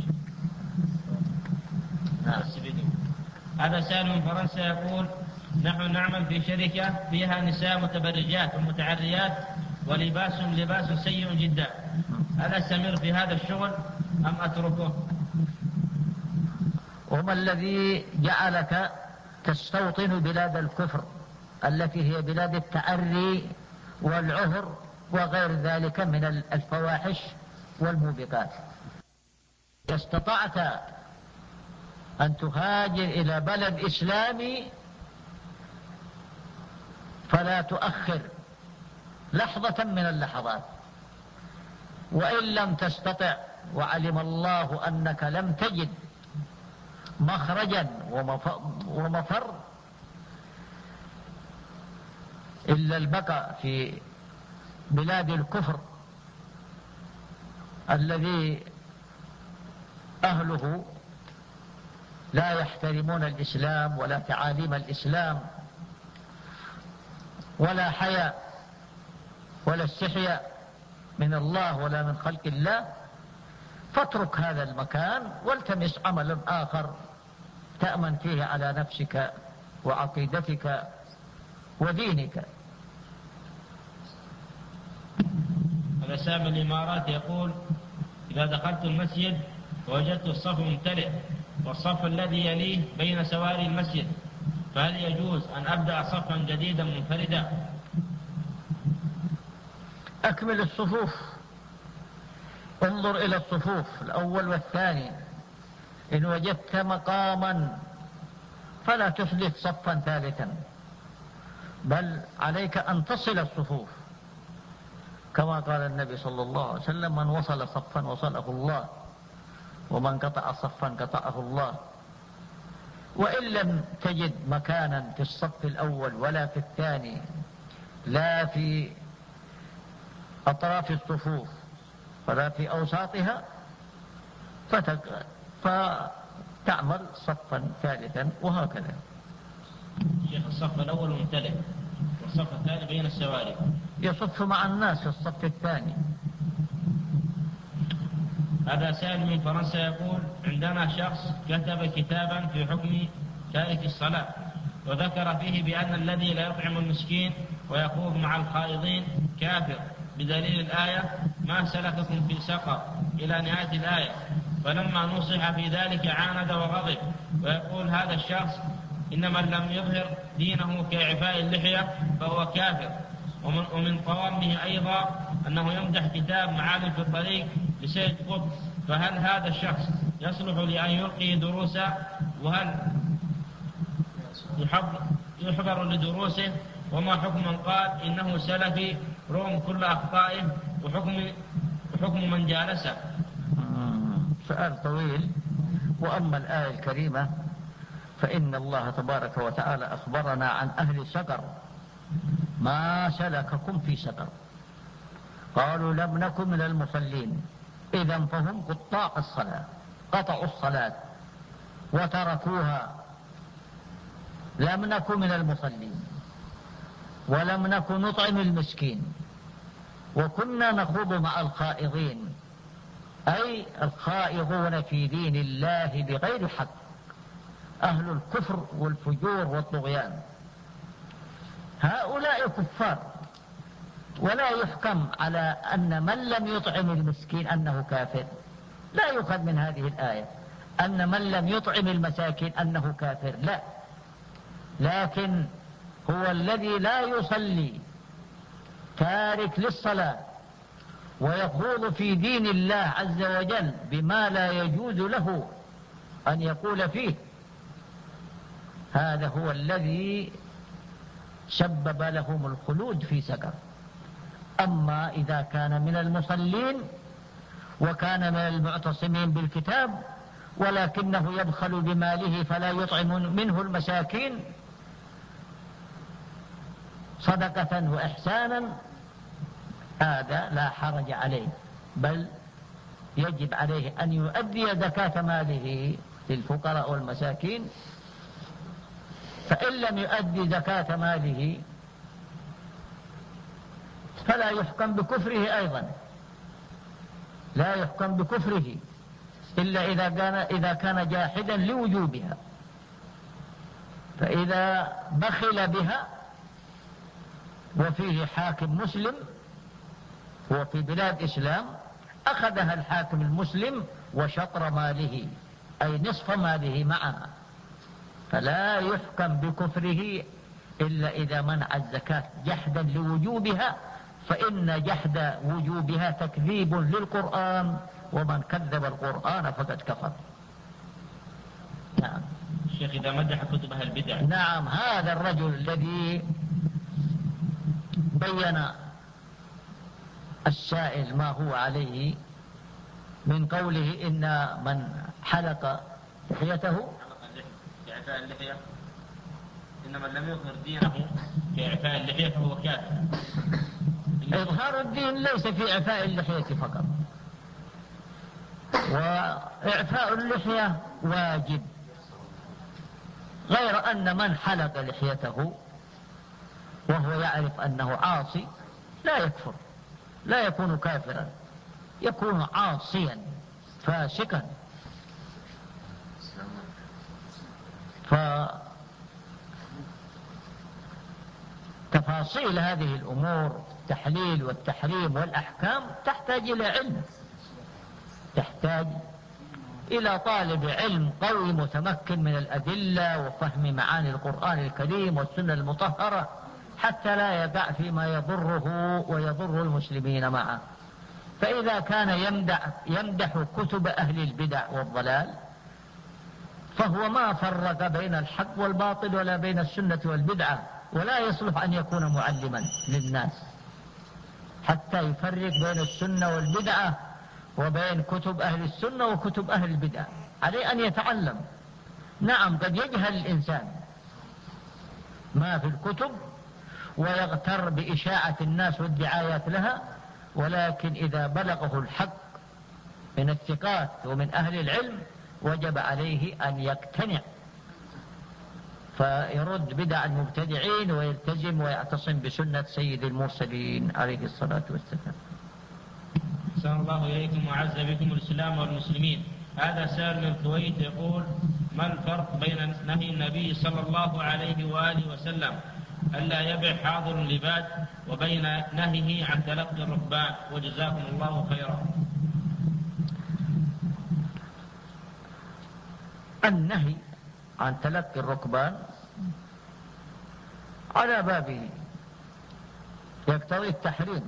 نعم. هذا سائل من فرنسا يقول: نحن نعمل في شركة فيها نساء متبرجات ومتعريات ولباس لباس سيء جدا، هل أستمر في هذا الشغل أم أتركه؟ وما الذي جعلك تستوطن بلاد الكفر التي هي بلاد التعري والعهر وغير ذلك من الفواحش والموبقات؟ استطعت أن تهاجر إلى بلد إسلامي فلا تؤخر لحظة من اللحظات، وإن لم تستطع وعلم الله أنك لم تجد مخرجا ومفر إلا البقاء في بلاد الكفر الذي أهله لا يحترمون الإسلام ولا تعاليم الإسلام ولا حياء ولا استحياء من الله ولا من خلق الله، فاترك هذا المكان والتمس عملا آخر تأمن فيه على نفسك وعقيدتك ودينك. هذا سامي الإمارات يقول: إذا دخلت المسجد ووجدت الصف ممتلئ والصف الذي يليه بين سواري المسجد، فهل يجوز أن أبدأ صفا جديدا منفردا؟ أكمل الصفوف، انظر إلى الصفوف الأول والثاني، إن وجدت مقاما فلا تحدث صفا ثالثا، بل عليك أن تصل الصفوف، كما قال النبي صلى الله عليه وسلم: من وصل صفا وصله الله، ومن قطع صفا قطعه الله. وإن لم تجد مكانا في الصف الأول ولا في الثاني، لا في أطراف الصفوف ولا في أوساطها، فتعمل صفا ثالثا، وهكذا. شيخ، الصف الأول ممتلئ والصف الثاني بين السواري، يصف مع الناس في الصف الثاني. هذا سائل من فرنسا يقول: عندنا شخص كتب كتابا في حكم تارك الصلاة، وذكر فيه بأن الذي لا يطعم المسكين ويخوض مع الخائضين كافر، بدليل الآية: ما سلككم في سقر، إلى نهاية الآية. فلما نصح في ذلك عاند وغضب، ويقول هذا الشخص إن من لم يظهر دينه كإعفاء اللحية فهو كافر. ومن, ومن قوامه أيضا أنه يمدح كتاب معالم في الطريق لسيد قطب، فهل هذا الشخص يصلح لأن يلقي دروسا؟ وهل يحضر لدروسه؟ وما حكم من قال إنه سلفي رغم كل أخطائه، وحكم, وحكم من جالسه؟ سؤال طويل. وأما الآية الكريمة فإن الله تبارك وتعالى أخبرنا عن أهل سقر: ما سلككم في سقر؟ قالوا لم نكن من المصلين. إذن فهم قطاع الصلاة، قطعوا الصلاة وتركوها. لم نكن من المصلين، ولم نكن نطعم المسكين، وكنا نخوض مع الخائضين، أي الخائضون في دين الله بغير حق، أهل الكفر والفجور والطغيان. هؤلاء كفار، ولا يحكم على أن من لم يطعم المسكين أنه كافر. لا يؤخذ من هذه الآية أن من لم يطعم المساكين أنه كافر، لا، لكن هو الذي لا يصلي، تارك للصلاة، ويخوض في دين الله عز وجل بما لا يجوز له أن يقول فيه، هذا هو الذي سبب لهم الخلود في سقر. أما إذا كان من المصلين وكان من المعتصمين بالكتاب ولكنه يبخل بماله فلا يطعم منه المساكين صدقة وإحسانا، هذا لا حرج عليه، بل يجب عليه أن يؤدي زكاة ماله للفقراء والمساكين. فإن لم يؤدي زكاة ماله فلا يحكم بكفره أيضا، لا يحكم بكفره إلا إذا كان, إذا كان جاحدا لوجوبها. فإذا بخل بها وفيه حاكم مسلم وفي بلاد إسلام، أخذها الحاكم المسلم وشطر ماله، أي نصف ماله معها، فلا يحكم بكفره إلا إذا منع الزكاة جحدا لوجوبها، فإن جحد وجوبها تكذيب للقرآن، ومن كذب القرآن فقد كفر. نعم. الشيخ، إذا مدح كتب أهل البدع. نعم، هذا الرجل الذي بين السائل ما هو عليه من قوله إن من حلق لحيته كإعفاء اللحية، إن من لم يظهر دينه كإعفاء اللحية فهو كافر. إظهار الدين ليس في إعفاء اللحية فقط، وإعفاء اللحية واجب، غير أن من حلق لحيته وهو يعرف أنه عاصي لا يكفر، لا يكون كافرا، يكون عاصيا، فاسقا. فتفاصيل هذه الأمور التحليل والتحريم والأحكام تحتاج إلى علم، تحتاج إلى طالب علم قوي متمكن من الأدلة وفهم معاني القرآن الكريم والسنة المطهرة، حتى لا يقع فيما يضره ويضر المسلمين معه. فإذا كان يمدح, يمدح كتب أهل البدع والضلال فهو ما فرق بين الحق والباطل ولا بين السنة والبدعة، ولا يصلح أن يكون معلما للناس حتى يفرق بين السنة والبدعة وبين كتب أهل السنة وكتب أهل البدع. عليه أن يتعلم. نعم قد يجهل الإنسان ما في الكتب ويغتر بإشاعة الناس والدعايات لها، ولكن إذا بلغه الحق من الثقات ومن أهل العلم وجب عليه أن يقتنع فيرد بدع المبتدعين ويلتزم ويعتصم بسنة سيد المرسلين عليه الصلاة والسلام. أحسن الله إليكم وعز بكم الإسلام والمسلمين. هذا سائل من الكويت يقول: ما الفرق بين نهي النبي صلى الله عليه وآله وسلم ألا يبع حاضر لباد وبين نهيه عن تلقي الركبان؟ وجزاكم الله خيرا. النهي عن تلقي الركبان على بابه يقتضي التحريم.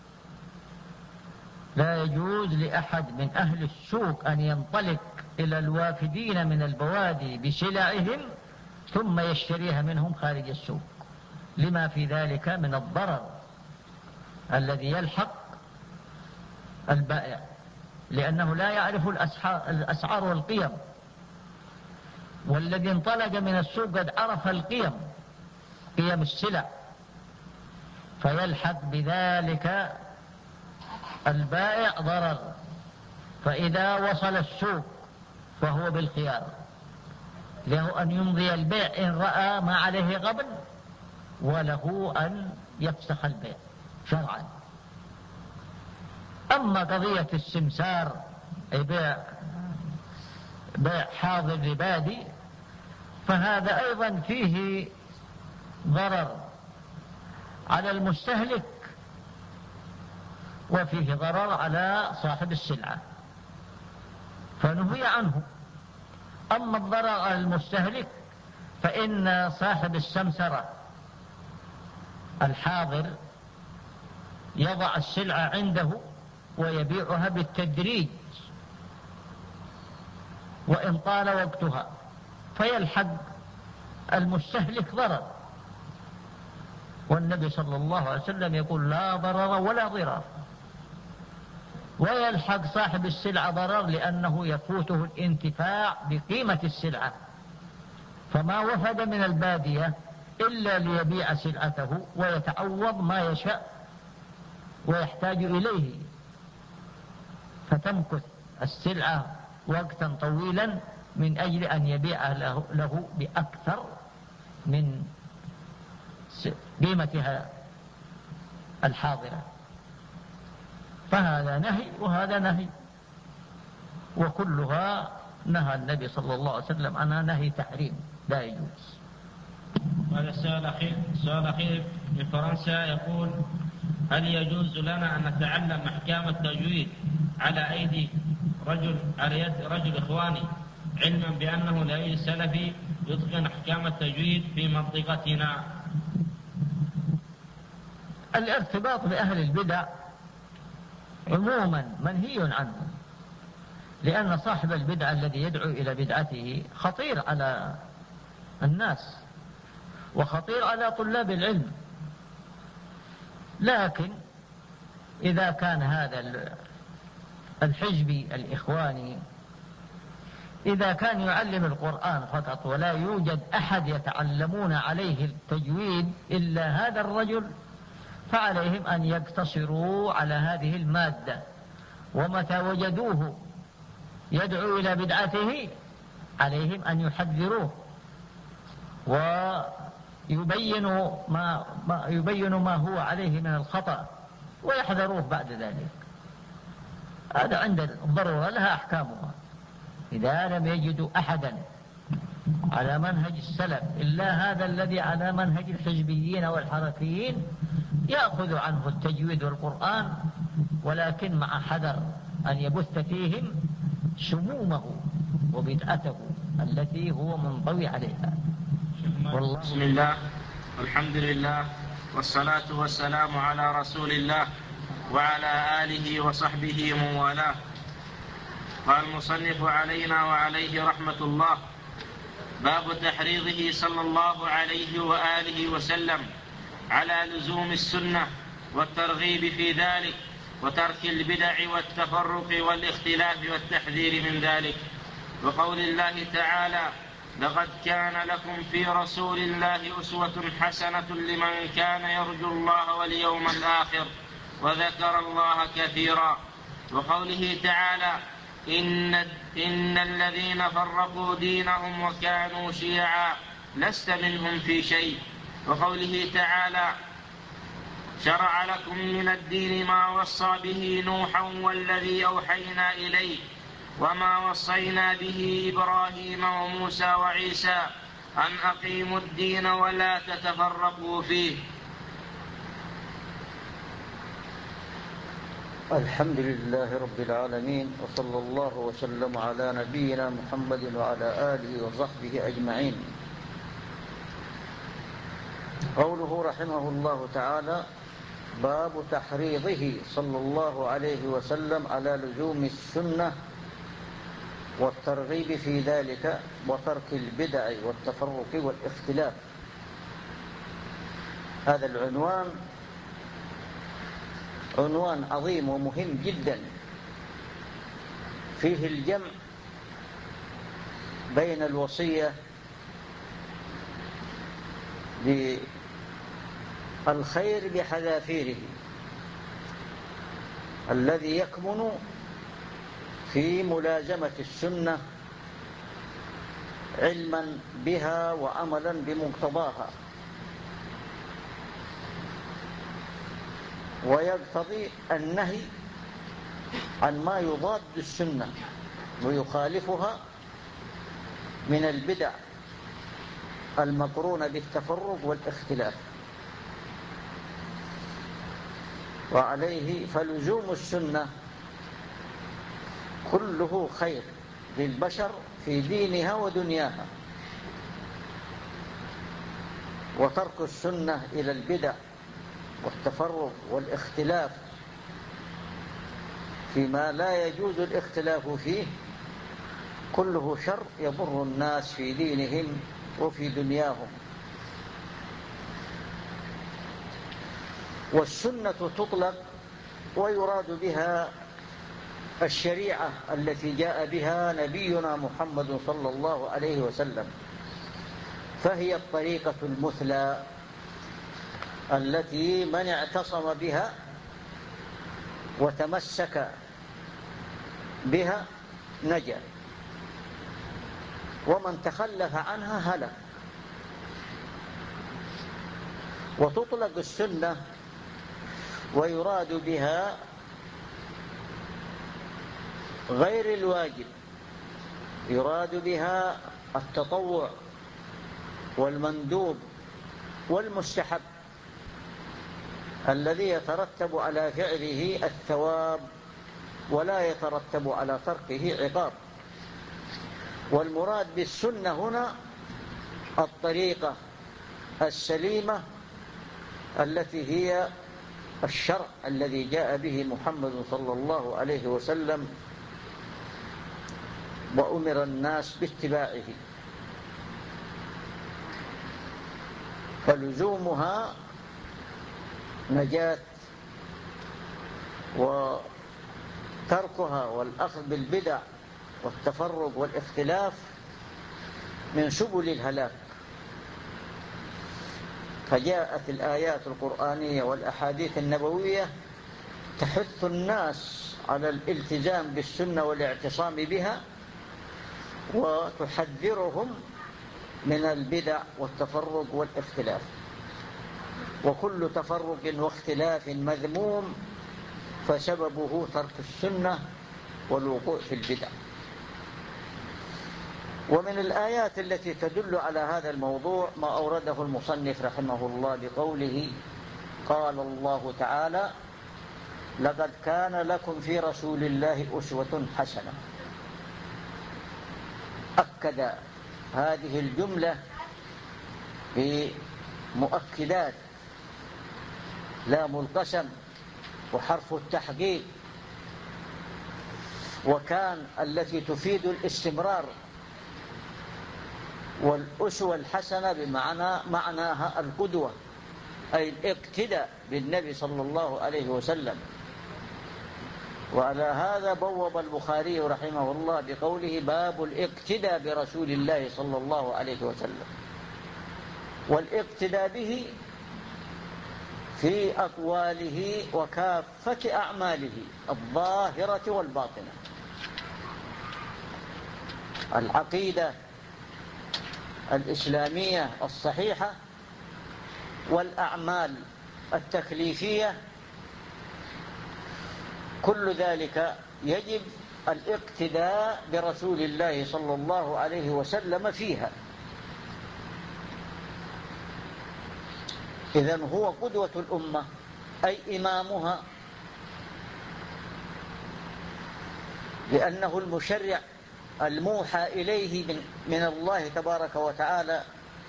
لا يجوز لأحد من أهل السوق أن ينطلق إلى الوافدين من البوادي بسلعهم ثم يشتريها منهم خارج السوق، لما في ذلك من الضرر الذي يلحق البائع، لأنه لا يعرف الأسعار والقيم، والذي انطلق من السوق قد عرف القيم، قيم السلع، فيلحق بذلك البائع ضرر. فإذا وصل السوق فهو بالخيار، له أن يمضي البيع إن رأى ما عليه غبن، وله أن يفسخ البيع شرعا. أما قضية السمسار بيع بيع حاضر لبادي فهذا أيضا فيه ضرر على المستهلك وفيه ضرر على صاحب السلعة فنهي عنه. أما الضرر على المستهلك فإن صاحب السمسرة الحاضر يضع السلعة عنده ويبيعها بالتدريج وإن طال وقتها، فيلحق المستهلك ضرر. والنبي صلى الله عليه وسلم يقول: لا ضرر ولا ضرار. ويلحق صاحب السلعة ضرر لأنه يفوته الانتفاع بقيمة السلعة، فما وفد من البادية إلا ليبيع سلعته ويتعوض ما يشاء ويحتاج إليه، فتمكث السلعة وقتا طويلا من أجل أن يبيع له, له بأكثر من قيمتها الحاضرة. فهذا نهي وهذا نهي، وكلها نهى النبي صلى الله عليه وسلم عنها نهي تحريم لا يجوز. هذا السؤال أخير سؤال أخير من فرنسا يقول: هل يجوز لنا أن نتعلم أحكام التجويد على أيدي رجل على يد رجل إخواني، علما بأنه لا يوجد سلفي يتقن أحكام التجويد في منطقتنا؟ الارتباط بأهل البدع عموما منهي عنه، لأن صاحب البدعة الذي يدعو إلى بدعته خطير على الناس وخطير على طلاب العلم. لكن إذا كان هذا الحزبي الإخواني إذا كان يعلم القرآن فقط ولا يوجد أحد يتعلمون عليه التجويد إلا هذا الرجل، فعليهم أن يقتصروا على هذه المادة، ومتى وجدوه يدعو إلى بدعته عليهم أن يحذروه ويبينوا ما, ما, يبينوا ما هو عليه من الخطأ ويحذروه بعد ذلك. هذا عند الضرورة لها أحكامها. إذا لم يجدوا أحدا على منهج السلف إلا هذا الذي على منهج الحزبيين والحركيين، يأخذ عنه التجويد والقرآن، ولكن مع حذر أن يبث فيهم سمومه وبدعته التي هو منطوي عليها. والله بسم الله والحمد لله والصلاة والسلام على رسول الله وعلى آله وصحبه ومن والاه. قال المصنف علينا وعليه رحمة الله: باب تحريضه صلى الله عليه وآله وسلم على لزوم السنة والترغيب في ذلك وترك البدع والتفرق والاختلاف والتحذير من ذلك. وقول الله تعالى: لقد كان لكم في رسول الله أسوة حسنة لمن كان يرجو الله واليوم الآخر وذكر الله كثيرا. وقوله تعالى: إن, إن الذين فرقوا دينهم وكانوا شيعا لست منهم في شيء. وقوله تعالى: شرع لكم من الدين ما وصى به نوحا والذي أوحينا إليه وما وصينا به إبراهيم وموسى وعيسى أن أقيموا الدين ولا تتفرقوا فيه. الحمد لله رب العالمين، وصلى الله وسلم على نبينا محمد وعلى آله وصحبه أجمعين. قوله رحمه الله تعالى: باب تحريضه صلى الله عليه وسلم على لزوم السنة والترغيب في ذلك وترك البدع والتفرق والاختلاف. هذا العنوان عنوان عظيم ومهم جدا، فيه الجمع بين الوصية بالخير بحذافيره الذي يكمن في ملازمة السنة علما بها وعملا بمقتضاها، ويقتضي النهي عن ما يضاد السنة ويخالفها من البدع المقرونة بالتفرق والاختلاف. وعليه فلزوم السنة كله خير للبشر في دينها ودنياها، وترك السنة إلى البدع والتفرق والاختلاف فيما لا يجوز الاختلاف فيه كله شر يضر الناس في دينهم وفي دنياهم. والسنة تطلق ويراد بها الشريعة التي جاء بها نبينا محمد صلى الله عليه وسلم، فهي الطريقة المثلى التي من اعتصم بها وتمسك بها نجا، ومن تخلف عنها هلك. وتطلق السنة ويراد بها غير الواجب، يراد بها التطوع والمندوب والمستحب الذي يترتب على فعله الثواب ولا يترتب على تركه عقاب. والمراد بالسنة هنا الطريقة السليمة التي هي الشرع الذي جاء به محمد صلى الله عليه وسلم وأمر الناس باتباعه. فلزومها نجاة، وتركها والأخذ بالبدع والتفرق والاختلاف من سبل الهلاك. فجاءت الآيات القرآنية والأحاديث النبوية تحث الناس على الالتزام بالسنة والاعتصام بها، وتحذرهم من البدع والتفرق والاختلاف. وكل تفرق واختلاف مذموم، فسببه ترك السنة والوقوع في البدع. ومن الآيات التي تدل على هذا الموضوع ما أورده المصنف رحمه الله بقوله: قال الله تعالى: لقد كان لكم في رسول الله أسوة حسنة. أكد هذه الجملة بمؤكدات لام القسم وحرف التحقيق، وكان التي تفيد الاستمرار، والأسوة الحسنة بمعنى معناها القدوة، أي الاقتداء بالنبي صلى الله عليه وسلم. وعلى هذا بوب البخاري رحمه الله بقوله: باب الاقتداء برسول الله صلى الله عليه وسلم. والاقتداء به في أقواله وكافة أعماله الظاهرة والباطنة. العقيدة الإسلامية الصحيحة والأعمال التكليفية، كل ذلك يجب الاقتداء برسول الله صلى الله عليه وسلم فيها. إذن هو قدوة الأمة، أي إمامها، لأنه المشرع الموحى إليه من, من الله تبارك وتعالى.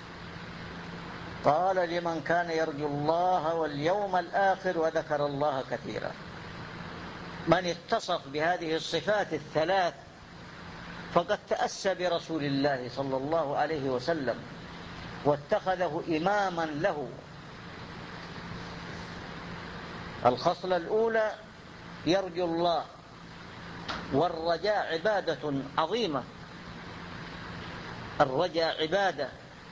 قال: لمن كان يرجو الله واليوم الآخر وذكر الله كثيرا. من اتصف بهذه الصفات الثلاث فقد تأسى برسول الله صلى الله عليه وسلم واتخذه إماما له. الخصلة الأولى يرجو الله، والرجاء عبادة عظيمة. الرجاء عبادة،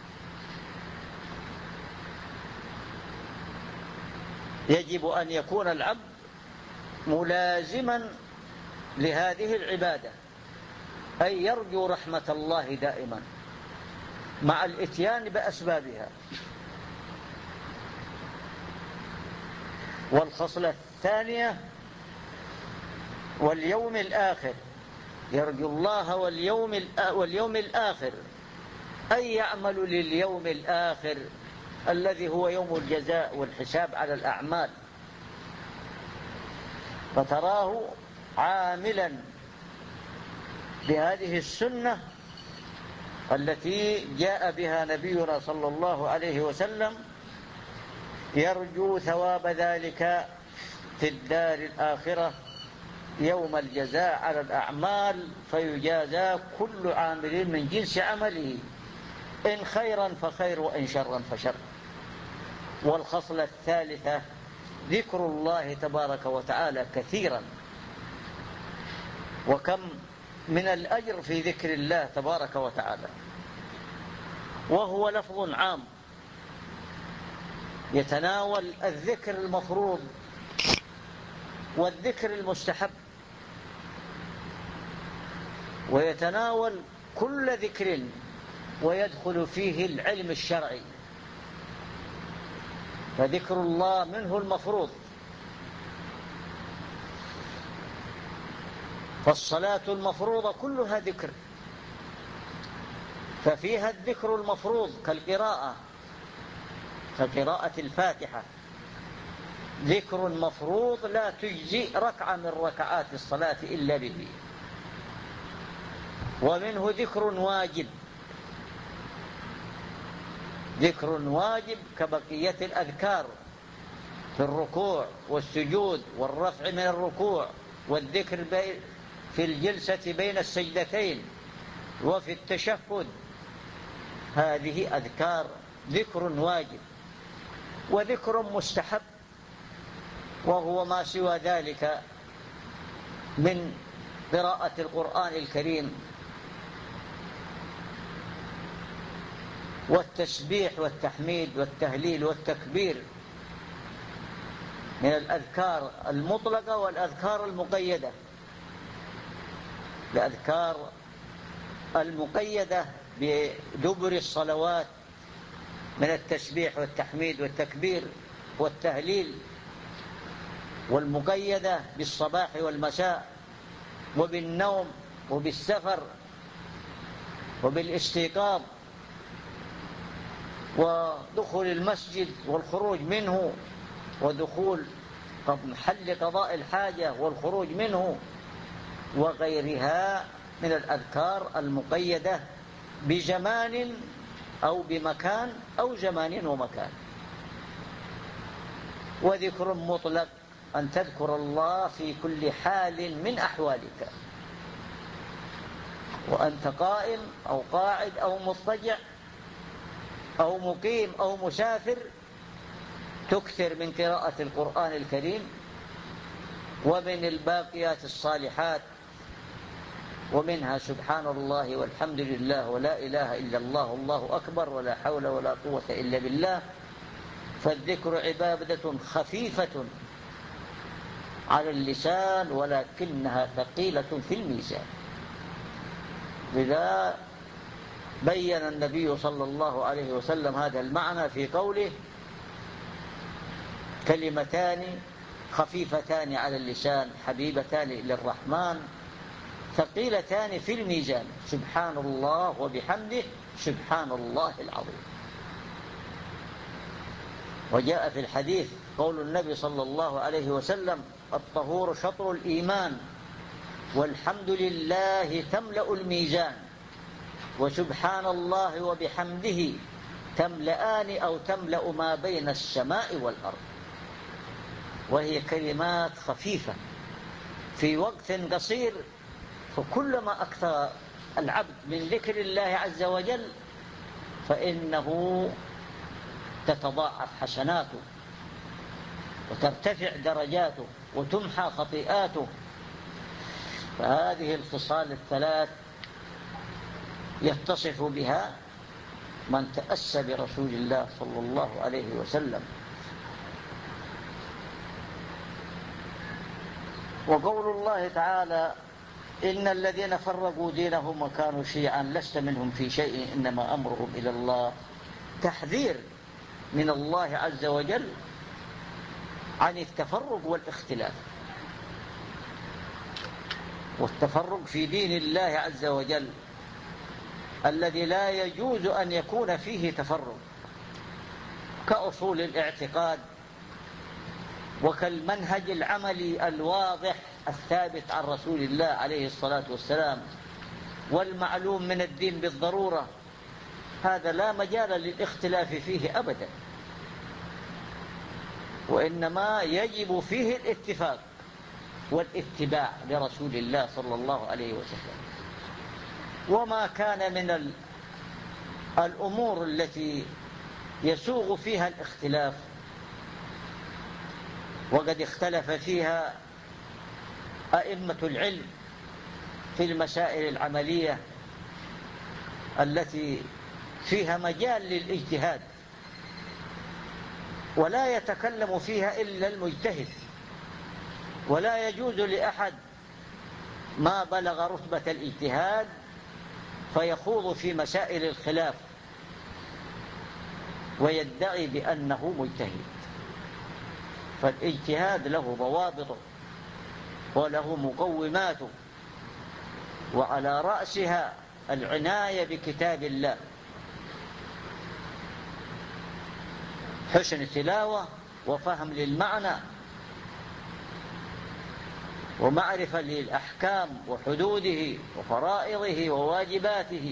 يجب أن يكون العبد ملازما لهذه العبادة، أي يرجو رحمة الله دائما مع الإتيان بأسبابها. والخصلة الثانية واليوم الآخر، يرجو الله واليوم, واليوم الآخر، أي يعمل لليوم الآخر الذي هو يوم الجزاء والحساب على الأعمال، فتراه عاملا بهذه السنة التي جاء بها نبينا صلى الله عليه وسلم، يرجو ثواب ذلك في الدار الآخرة يوم الجزاء على الأعمال، فيجازى كل عامل من جنس عمله، إن خيرا فخير وإن شرا فشر. والخصلة الثالثة ذكر الله تبارك وتعالى كثيرا، وكم من الأجر في ذكر الله تبارك وتعالى، وهو لفظ عام يتناول الذكر المفروض والذكر المستحب، ويتناول كل ذكر، ويدخل فيه العلم الشرعي. فذكر الله منه المفروض، فالصلاة المفروضة كلها ذكر، ففيها الذكر المفروض كالقراءة، كقراءة الفاتحة ذكر مفروض لا تجزي ركعة من ركعات الصلاة إلا به. ومنه ذكر واجب، ذكر واجب كبقية الأذكار في الركوع والسجود والرفع من الركوع، والذكر في الجلسة بين السجدتين وفي التشهد. هذه أذكار ذكر واجب. وذكر مستحب وهو ما سوى ذلك من قراءة القرآن الكريم والتسبيح والتحميد والتهليل والتكبير، من الأذكار المطلقة والأذكار المقيدة. الأذكار المقيدة بدبر الصلوات من التسبيح والتحميد والتكبير والتهليل، والمقيدة بالصباح والمساء وبالنوم وبالسفر وبالاستيقاظ ودخول المسجد والخروج منه ودخول محل قضاء الحاجة والخروج منه وغيرها من الأذكار المقيدة بزمان أو بمكان أو زمان ومكان. وذكر مطلق أن تذكر الله في كل حال من أحوالك، وأنت قائم أو قاعد أو مضطجع أو مقيم أو مسافر، تكثر من قراءة القرآن الكريم ومن الباقيات الصالحات، ومنها سبحان الله والحمد لله ولا إله إلا الله الله أكبر ولا حول ولا قوة إلا بالله. فالذكر عبادة خفيفة على اللسان ولكنها ثقيلة في الميزان. لذا بين النبي صلى الله عليه وسلم هذا المعنى في قوله: كلمتان خفيفتان على اللسان حبيبتان للرحمن ثقيلتان في الميزان، سبحان الله وبحمده سبحان الله العظيم. وجاء في الحديث قول النبي صلى الله عليه وسلم: الطهور شطر الإيمان، والحمد لله تملأ الميزان، وسبحان الله وبحمده تملأان أو تملأ ما بين السماء والأرض. وهي كلمات خفيفة في وقت قصير، فكلما أكثر العبد من ذكر الله عز وجل فإنه تتضاعف حسناته وترتفع درجاته وتمحى خطيئاته. فهذه الخصال الثلاث يتصف بها من تأسى برسول الله صلى الله عليه وسلم. وقول الله تعالى: إن الذين فرقوا دينهم وكانوا شيعا لست منهم في شيء إنما أمرهم إلى الله، تحذير من الله عز وجل عن التفرق والاختلاف. والتفرق في دين الله عز وجل الذي لا يجوز أن يكون فيه تفرق، كأصول الاعتقاد وكالمنهج العملي الواضح الثابت عن رسول الله عليه الصلاة والسلام والمعلوم من الدين بالضرورة، هذا لا مجال للاختلاف فيه أبدا، وإنما يجب فيه الاتفاق والاتباع لرسول الله صلى الله عليه وسلم. وما كان من الأمور التي يسوغ فيها الاختلاف وقد اختلف فيها أئمة العلم في المسائل العملية التي فيها مجال للاجتهاد ولا يتكلم فيها إلا المجتهد، ولا يجوز لأحد ما بلغ رتبة الاجتهاد فيخوض في مسائل الخلاف ويدعي بأنه مجتهد. فالاجتهاد له ضوابطه وله مقوماته، وعلى رأسها العناية بكتاب الله، حسن التلاوة وفهم للمعنى ومعرفة للأحكام وحدوده وفرائضه وواجباته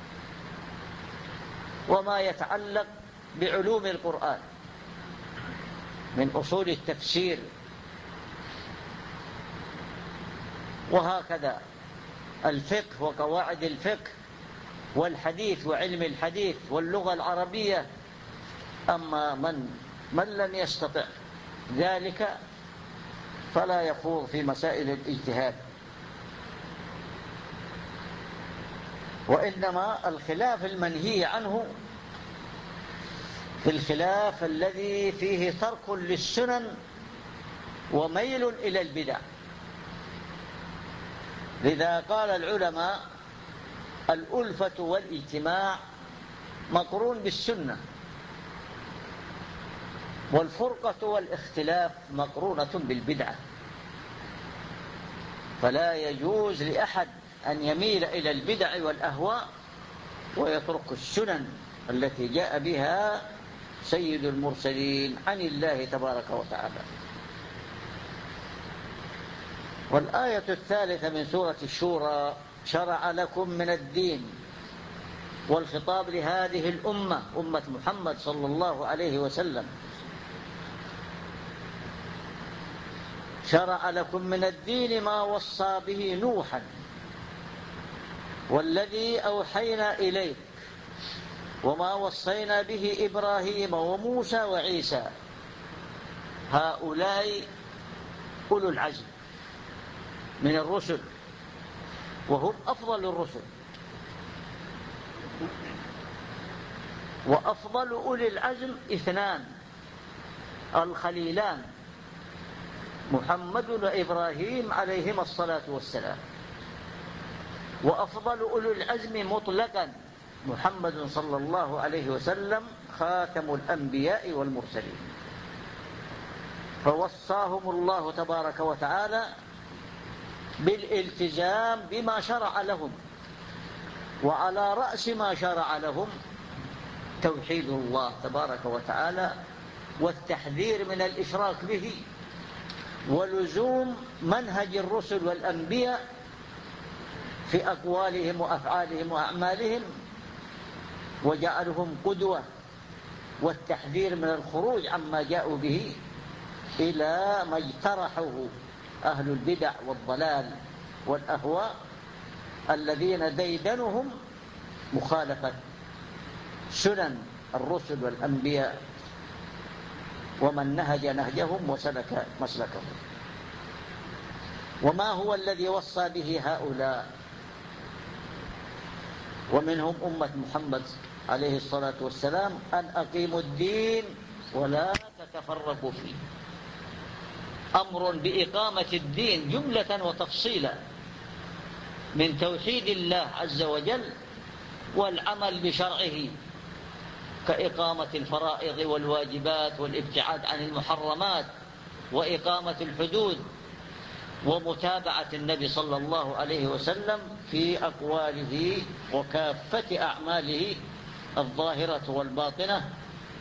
وما يتعلق بعلوم القرآن من أصول التفسير، وهكذا الفقه وقواعد الفقه والحديث وعلم الحديث واللغة العربية. أما من من لم يستطع ذلك فلا يخوض في مسائل الاجتهاد، وإنما الخلاف المنهي عنه في الخلاف الذي فيه ترك للسنن وميل إلى البدع. لذا قال العلماء: الألفة والاجتماع مقرون بالسنة، والفرقة والاختلاف مقرونة بالبدعة. فلا يجوز لأحد أن يميل إلى البدع والأهواء ويترك السنن التي جاء بها سيد المرسلين عن الله تبارك وتعالى. والآية الثالثة من سورة الشورى: شرع لكم من الدين، والخطاب لهذه الأمة، أمة محمد صلى الله عليه وسلم. شرع لكم من الدين ما وصى به نوحا والذي أوحينا إليك وما وصينا به إبراهيم وموسى وعيسى. هؤلاء أولو العزم من الرسل، وهم أفضل الرسل، وأفضل أولي العزم اثنان: الخليلان محمد وإبراهيم عليهما الصلاة والسلام. وأفضل أولي العزم مطلقا محمد صلى الله عليه وسلم خاتم الأنبياء والمرسلين. فوصاهم الله تبارك وتعالى بالالتزام بما شرع لهم، وعلى رأس ما شرع لهم توحيد الله تبارك وتعالى والتحذير من الإشراك به، ولزوم منهج الرسل والأنبياء في أقوالهم وأفعالهم وأعمالهم، وجعلهم قدوة، والتحذير من الخروج عما جاءوا به إلى ما اجترحه أهل البدع والضلال والأهواء الذين ديدنهم مخالفة سنن الرسل والأنبياء ومن نهج نهجهم وسلك مسلكهم. وما هو الذي وصى به هؤلاء؟ ومنهم أمة محمد عليه الصلاة والسلام: أن أقيموا الدين ولا تتفرقوا فيه. أمر بإقامة الدين جملة وتفصيلا من توحيد الله عز وجل والعمل بشرعه، كإقامة الفرائض والواجبات والابتعاد عن المحرمات وإقامة الحدود، ومتابعة النبي صلى الله عليه وسلم في أقواله وكافة أعماله الظاهرة والباطنة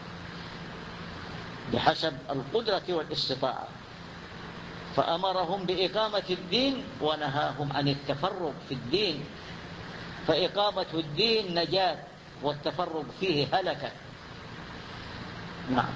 بحسب القدرة والاستطاعة. فأمرهم بإقامة الدين ونهاهم عن التفرق في الدين، فإقامة الدين نجاة والتفرق فيه هلكة. نعم.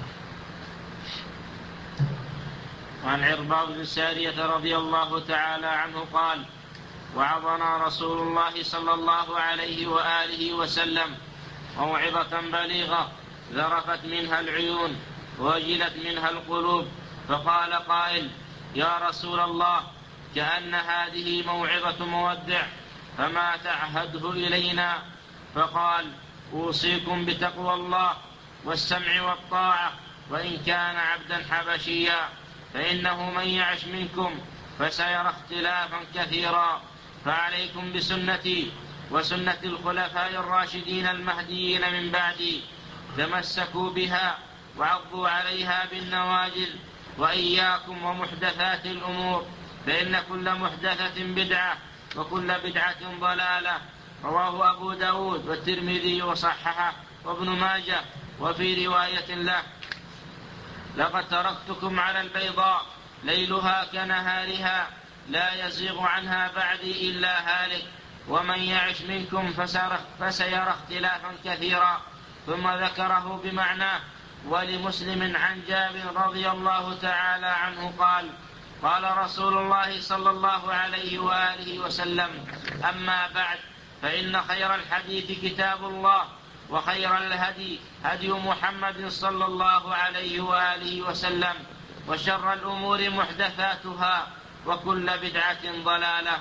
وعن عرباض بن سارية رضي الله تعالى عنه قال: وعظنا رسول الله صلى الله عليه وآله وسلم موعظة بليغة ذرفت منها العيون ووجلت منها القلوب، فقال قائل: يا رسول الله، كأن هذه موعظة مودع، فما تعهده إلينا؟ فقال: أوصيكم بتقوى الله والسمع والطاعة، وإن كان عبدا حبشيا، فإنه من يعش منكم فسيرى اختلافا كثيرا، فعليكم بسنتي وسنة الخلفاء الراشدين المهديين من بعدي، تمسكوا بها وعضوا عليها بالنواجذ، وإياكم ومحدثات الأمور، فإن كل محدثة بدعة وكل بدعة ضلالة. رواه أبو داود والترمذي وصححه وابن ماجه. وفي رواية له: لقد تركتكم على البيضاء ليلها كنهارها لا يزيغ عنها بعدي إلا هالك، ومن يعش منكم فسيرى اختلافا كثيرا. ثم ذكره بمعناه. ولمسلم عن جابر رضي الله تعالى عنه قال: قال رسول الله صلى الله عليه وآله وسلم: أما بعد، فإن خير الحديث كتاب الله، وخير الهدي هدي محمد صلى الله عليه وآله وسلم، وشر الأمور محدثاتها، وكل بدعة ضلالة.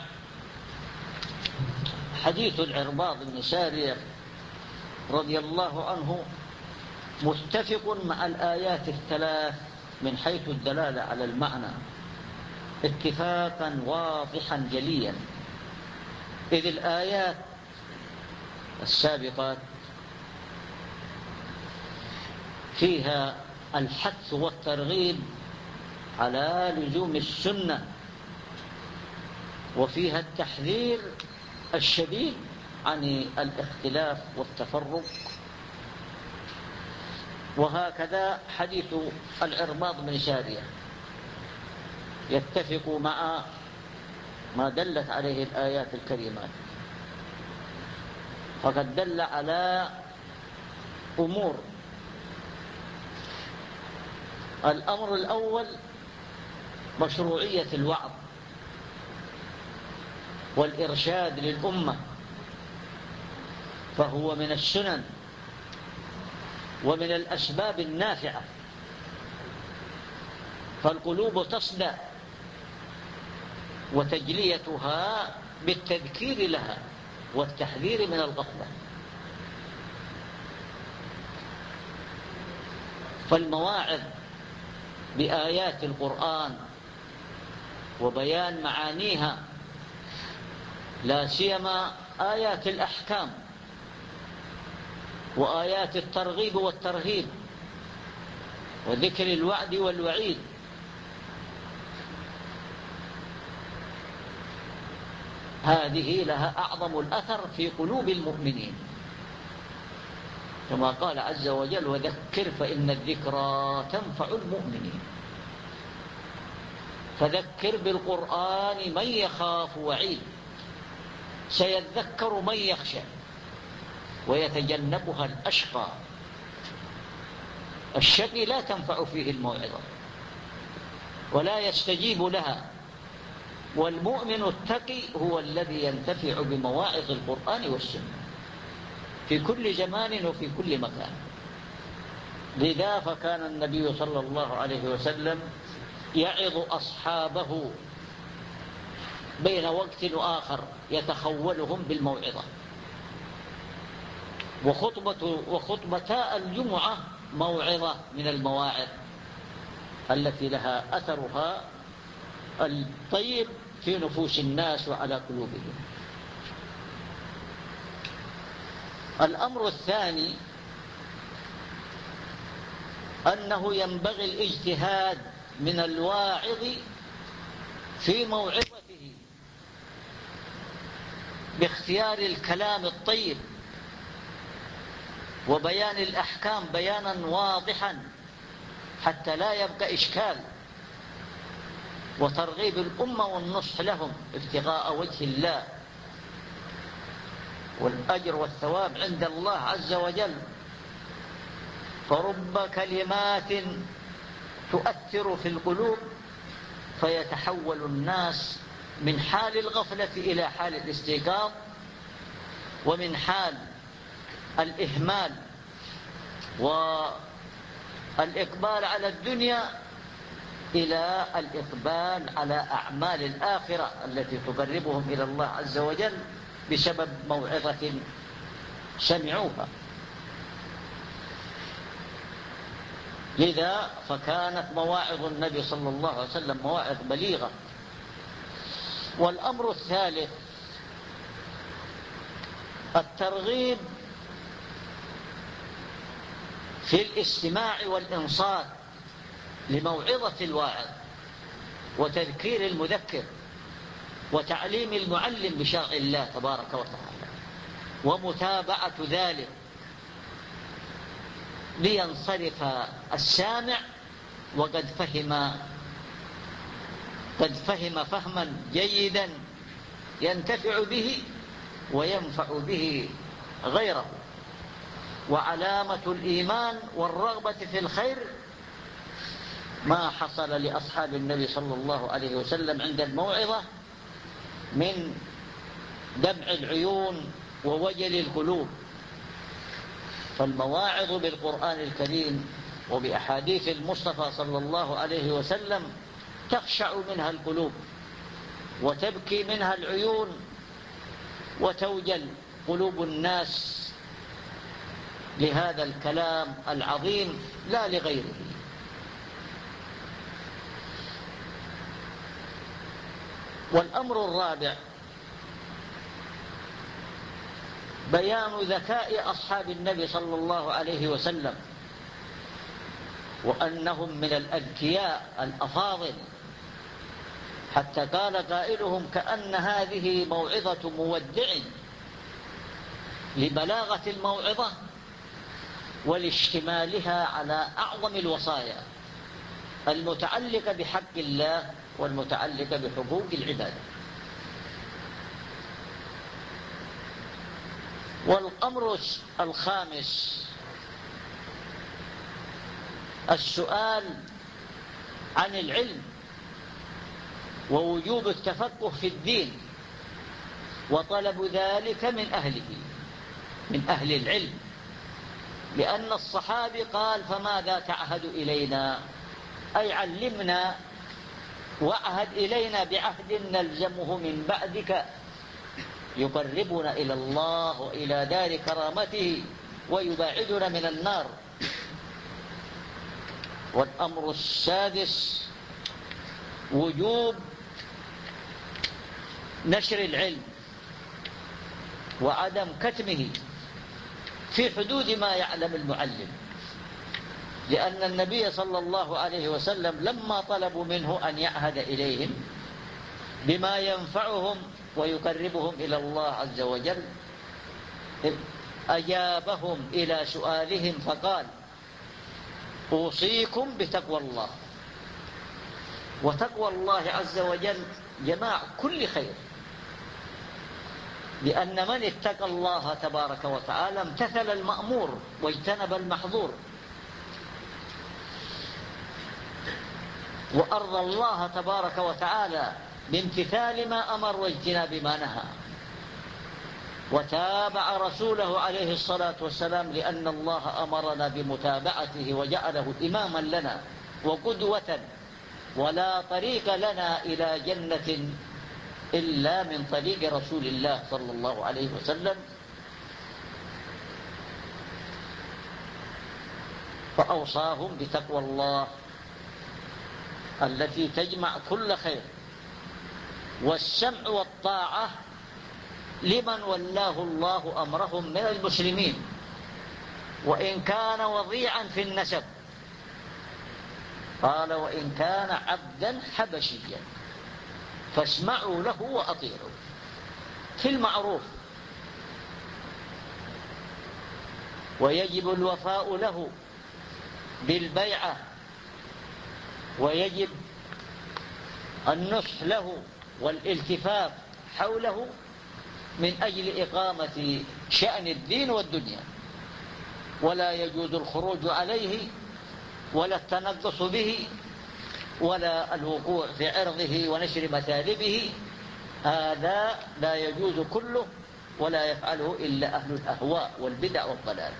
حديث العرباض بن سارية رضي الله عنه متفق مع الآيات الثلاث من حيث الدلالة على المعنى اتفاقا واضحا جليا، إذ الآيات السابقات فيها الحث والترغيب على لزوم السنة وفيها التحذير الشديد عن الاختلاف والتفرق. وهكذا حديث العرباض بن سارية يتفق مع ما دلت عليه الآيات الكريمات، فقد دل على أمور. الأمر الأول مشروعية الوعظ والإرشاد للأمة، فهو من السنن ومن الأسباب النافعة، فالقلوب تصدأ وتجليتها بالتذكير لها والتحذير من الغفلة. فالمواعظ بآيات القرآن وبيان معانيها، لا سيما آيات الأحكام وآيات الترغيب والترهيب وذكر الوعد والوعيد، هذه لها أعظم الأثر في قلوب المؤمنين، كما قال عز وجل: وذكر فإن الذكرى تنفع المؤمنين. فذكر بالقرآن من يخاف وعيد، سيذكر من يخشى ويتجنبها الأشقى. الشقي لا تنفع فيه الموعظة ولا يستجيب لها، والمؤمن التقي هو الذي ينتفع بمواعظ القرآن والسنة في كل زمان وفي كل مكان. لذا فكان النبي صلى الله عليه وسلم يعظ أصحابه بين وقت وآخر، يتخولهم بالموعظة. وخطبة وخطبتا الجمعة موعظة من المواعظ التي لها أثرها الطيب في نفوس الناس وعلى قلوبهم. الأمر الثاني أنه ينبغي الاجتهاد من الواعظ في موعظته باختيار الكلام الطيب وبيان الأحكام بيانا واضحا حتى لا يبقى إشكال، وترغيب الأمة والنصح لهم ابتغاء وجه الله والأجر والثواب عند الله عز وجل. فرب كلمات تؤثر في القلوب فيتحول الناس من حال الغفلة إلى حال الاستيقاظ، ومن حال الإهمال والإقبال على الدنيا إلى الإقبال على أعمال الآخرة التي تقربهم إلى الله عز وجل بسبب موعظة سمعوها. لذا فكانت مواعظ النبي صلى الله عليه وسلم مواعظ بليغة. والأمر الثالث الترغيب في الاستماع والإنصات لموعظة الواعظ وتذكير المذكر وتعليم المعلم بشرع الله تبارك وتعالى، ومتابعة ذلك لينصرف السامع وقد فهم قد فهم فهما جيدا ينتفع به وينفع به غيره. وعلامة الإيمان والرغبة في الخير ما حصل لأصحاب النبي صلى الله عليه وسلم عند الموعظة من دمع العيون ووجل القلوب. فالمواعظ بالقرآن الكريم وبأحاديث المصطفى صلى الله عليه وسلم تخشع منها القلوب وتبكي منها العيون وتوجل قلوب الناس لهذا الكلام العظيم لا لغيره. والأمر الرابع بيان ذكاء أصحاب النبي صلى الله عليه وسلم، وأنهم من الأذكياء الأفاضل حتى قال قائلهم كأن هذه موعظة مودع لبلاغة الموعظة ولاشتمالها على أعظم الوصايا المتعلقة بحق الله والمتعلقة بحقوق العباد. والأمر الخامس السؤال عن العلم ووجوب التفقه في الدين وطلب ذلك من أهله من أهل العلم، لأن الصحابي قال فماذا تعهد إلينا، أي علمنا وأعهد إلينا بعهد نلزمه من بعدك يقربنا إلى الله وإلى دار كرامته ويباعدنا من النار. والأمر السادس وجوب نشر العلم وعدم كتمه في حدود ما يعلم المعلم، لأن النبي صلى الله عليه وسلم لما طلبوا منه أن يعهد إليهم بما ينفعهم ويقربهم إلى الله عز وجل أجابهم إلى سؤالهم فقال أوصيكم بتقوى الله. وتقوى الله عز وجل جماع كل خير، لأن من اتقى الله تبارك وتعالى امتثل المأمور واجتنب المحظور، وأرضى الله تبارك وتعالى بامتثال ما أمر واجتناب ما نهى، وتابع رسوله عليه الصلاة والسلام لأن الله أمرنا بمتابعته وجعله إماما لنا وقدوة، ولا طريق لنا إلى جنة إلا من طريق رسول الله صلى الله عليه وسلم. فأوصاهم بتقوى الله التي تجمع كل خير، والسمع والطاعة لمن ولاه الله أمرهم من المسلمين، وإن كان وضيعا في النسب، قال وإن كان عبدا حبشيا فاسمعوا له وأطيعوا في المعروف، ويجب الوفاء له بالبيعة، ويجب النصح له والالتفاف حوله من أجل إقامة شأن الدين والدنيا، ولا يجوز الخروج عليه ولا التنقص به ولا الوقوع في عرضه ونشر مثالبه، هذا لا يجوز كله، ولا يفعله إلا أهل الأهواء والبدع والضلال.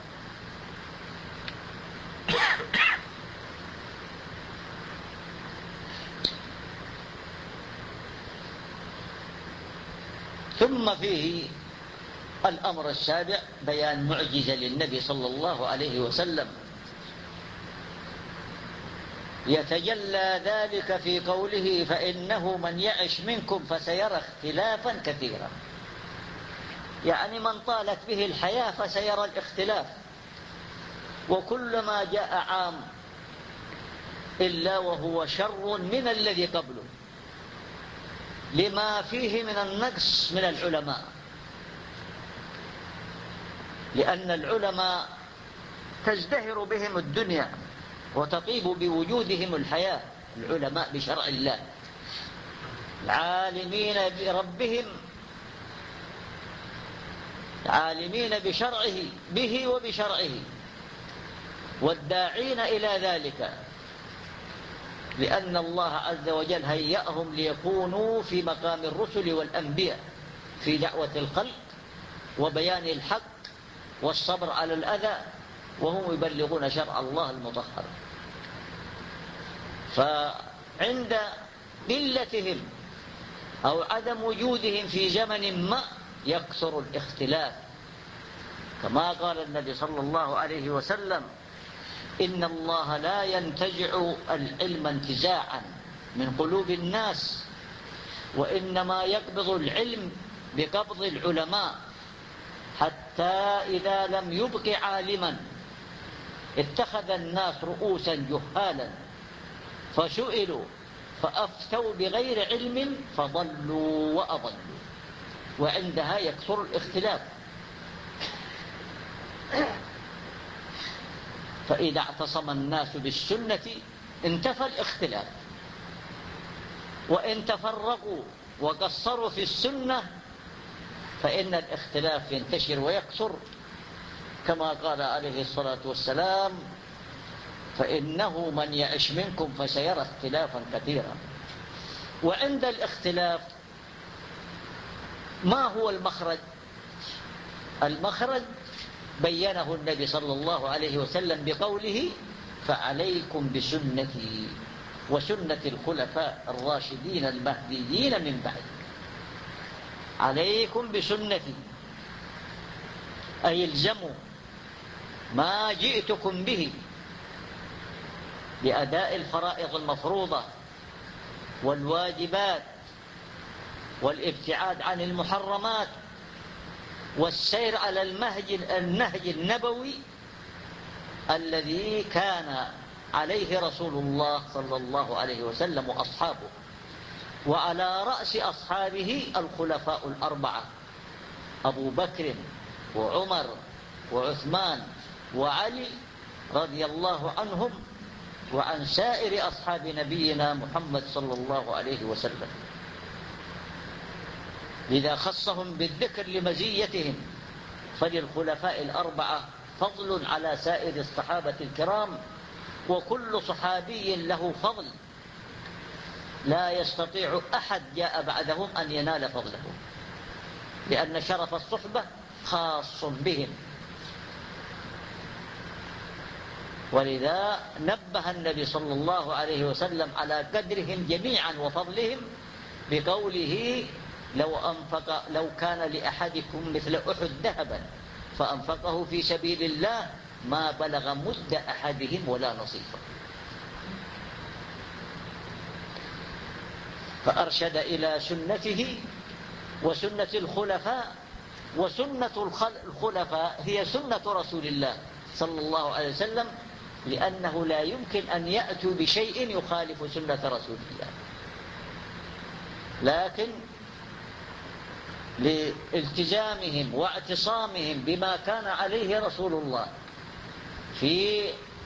ثم فيه الأمر السابع بيان معجزة للنبي صلى الله عليه وسلم، يتجلى ذلك في قوله فإنه من يعش منكم فسيرى اختلافا كثيرا، يعني من طالت به الحياة فسيرى الاختلاف، وكلما جاء عام إلا وهو شر من الذي قبله لما فيه من النقص من العلماء، لأن العلماء تزدهر بهم الدنيا وتطيب بوجودهم الحياة، العلماء بشرع الله العالمين بربهم عالمين بشرعه به وبشرعه والداعين إلى ذلك، لأن الله عز وجل هيأهم ليكونوا في مقام الرسل والأنبياء في دعوة الخلق وبيان الحق والصبر على الأذى، وهم يبلغون شرع الله المطهر. فعند قلتهم أو عدم وجودهم في زمن ما يكثر الاختلاف، كما قال النبي صلى الله عليه وسلم إن الله لا ينتزع العلم انتزاعا من قلوب الناس، وإنما يقبض العلم بقبض العلماء، حتى إذا لم يبق عالما اتخذ الناس رؤوسا جهالا فسئلوا فأفتوا بغير علم فضلوا وأضلوا، وعندها يكثر الاختلاف. فإذا اعتصم الناس بالسنة انتفى الاختلاف، وإن تفرقوا وقصروا في السنة فإن الاختلاف ينتشر ويكثر، كما قال عليه الصلاة والسلام: فإنه من يعش منكم فسيرى اختلافا كثيرا. وعند الاختلاف ما هو المخرج؟ المخرج بينه النبي صلى الله عليه وسلم بقوله: فعليكم بسنتي وسنة الخلفاء الراشدين المهديين من بعد. عليكم بسنتي أي الزموا ما جئتكم به بأداء الفرائض المفروضة والواجبات والابتعاد عن المحرمات والسير على النهج النبوي الذي كان عليه رسول الله صلى الله عليه وسلم وأصحابه، وعلى رأس أصحابه الخلفاء الأربعة: أبو بكر وعمر وعثمان وعلي رضي الله عنهم، وعن سائر أصحاب نبينا محمد صلى الله عليه وسلم. لذا خصهم بالذكر لمزيتهم، فللخلفاء الأربعة فضل على سائر الصحابة الكرام، وكل صحابي له فضل لا يستطيع أحد جاء بعدهم أن ينال فضله، لأن شرف الصحبة خاص بهم. ولذا نبه النبي صلى الله عليه وسلم على قدرهم جميعا وفضلهم بقوله: لو أنفق لو كان لأحدكم مثل أحد ذهبا فأنفقه في سبيل الله ما بلغ مد أحدهم ولا نصيفه. فأرشد إلى سنته وسنة الخلفاء. وسنة الخلفاء هي سنة رسول الله صلى الله عليه وسلم، لأنه لا يمكن أن يأتوا بشيء يخالف سنة رسول الله، لكن لالتزامهم واعتصامهم بما كان عليه رسول الله في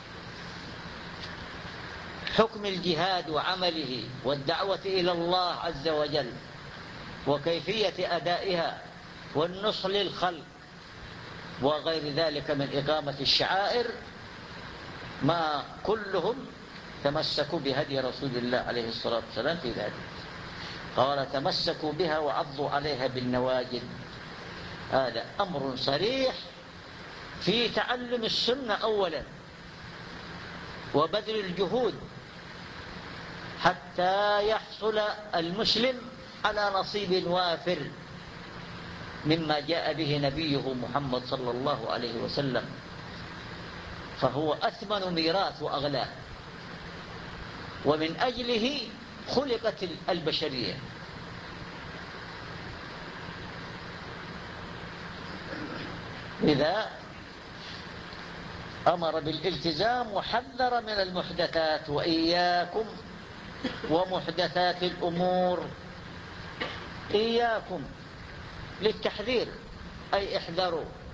حكم الجهاد وعمله والدعوة إلى الله عز وجل وكيفية أدائها والنصح للخلق وغير ذلك من إقامة الشعائر، ما كلهم تمسكوا بهدي رسول الله عليه الصلاة والسلام في ذلك. قال: تمسكوا بها وعضوا عليها بالنواجذ. هذا أمر صريح في تعلم السنة أولا، وبذل الجهود حتى يحصل المسلم على نصيب وافر مما جاء به نبيه محمد صلى الله عليه وسلم، فهو أثمن ميراث وأغلاه، ومن أجله خلقت البشرية. إذا أمر بالالتزام وحذر من المحدثات: وإياكم ومحدثات الأمور. إياكم للتحذير أي احذروا،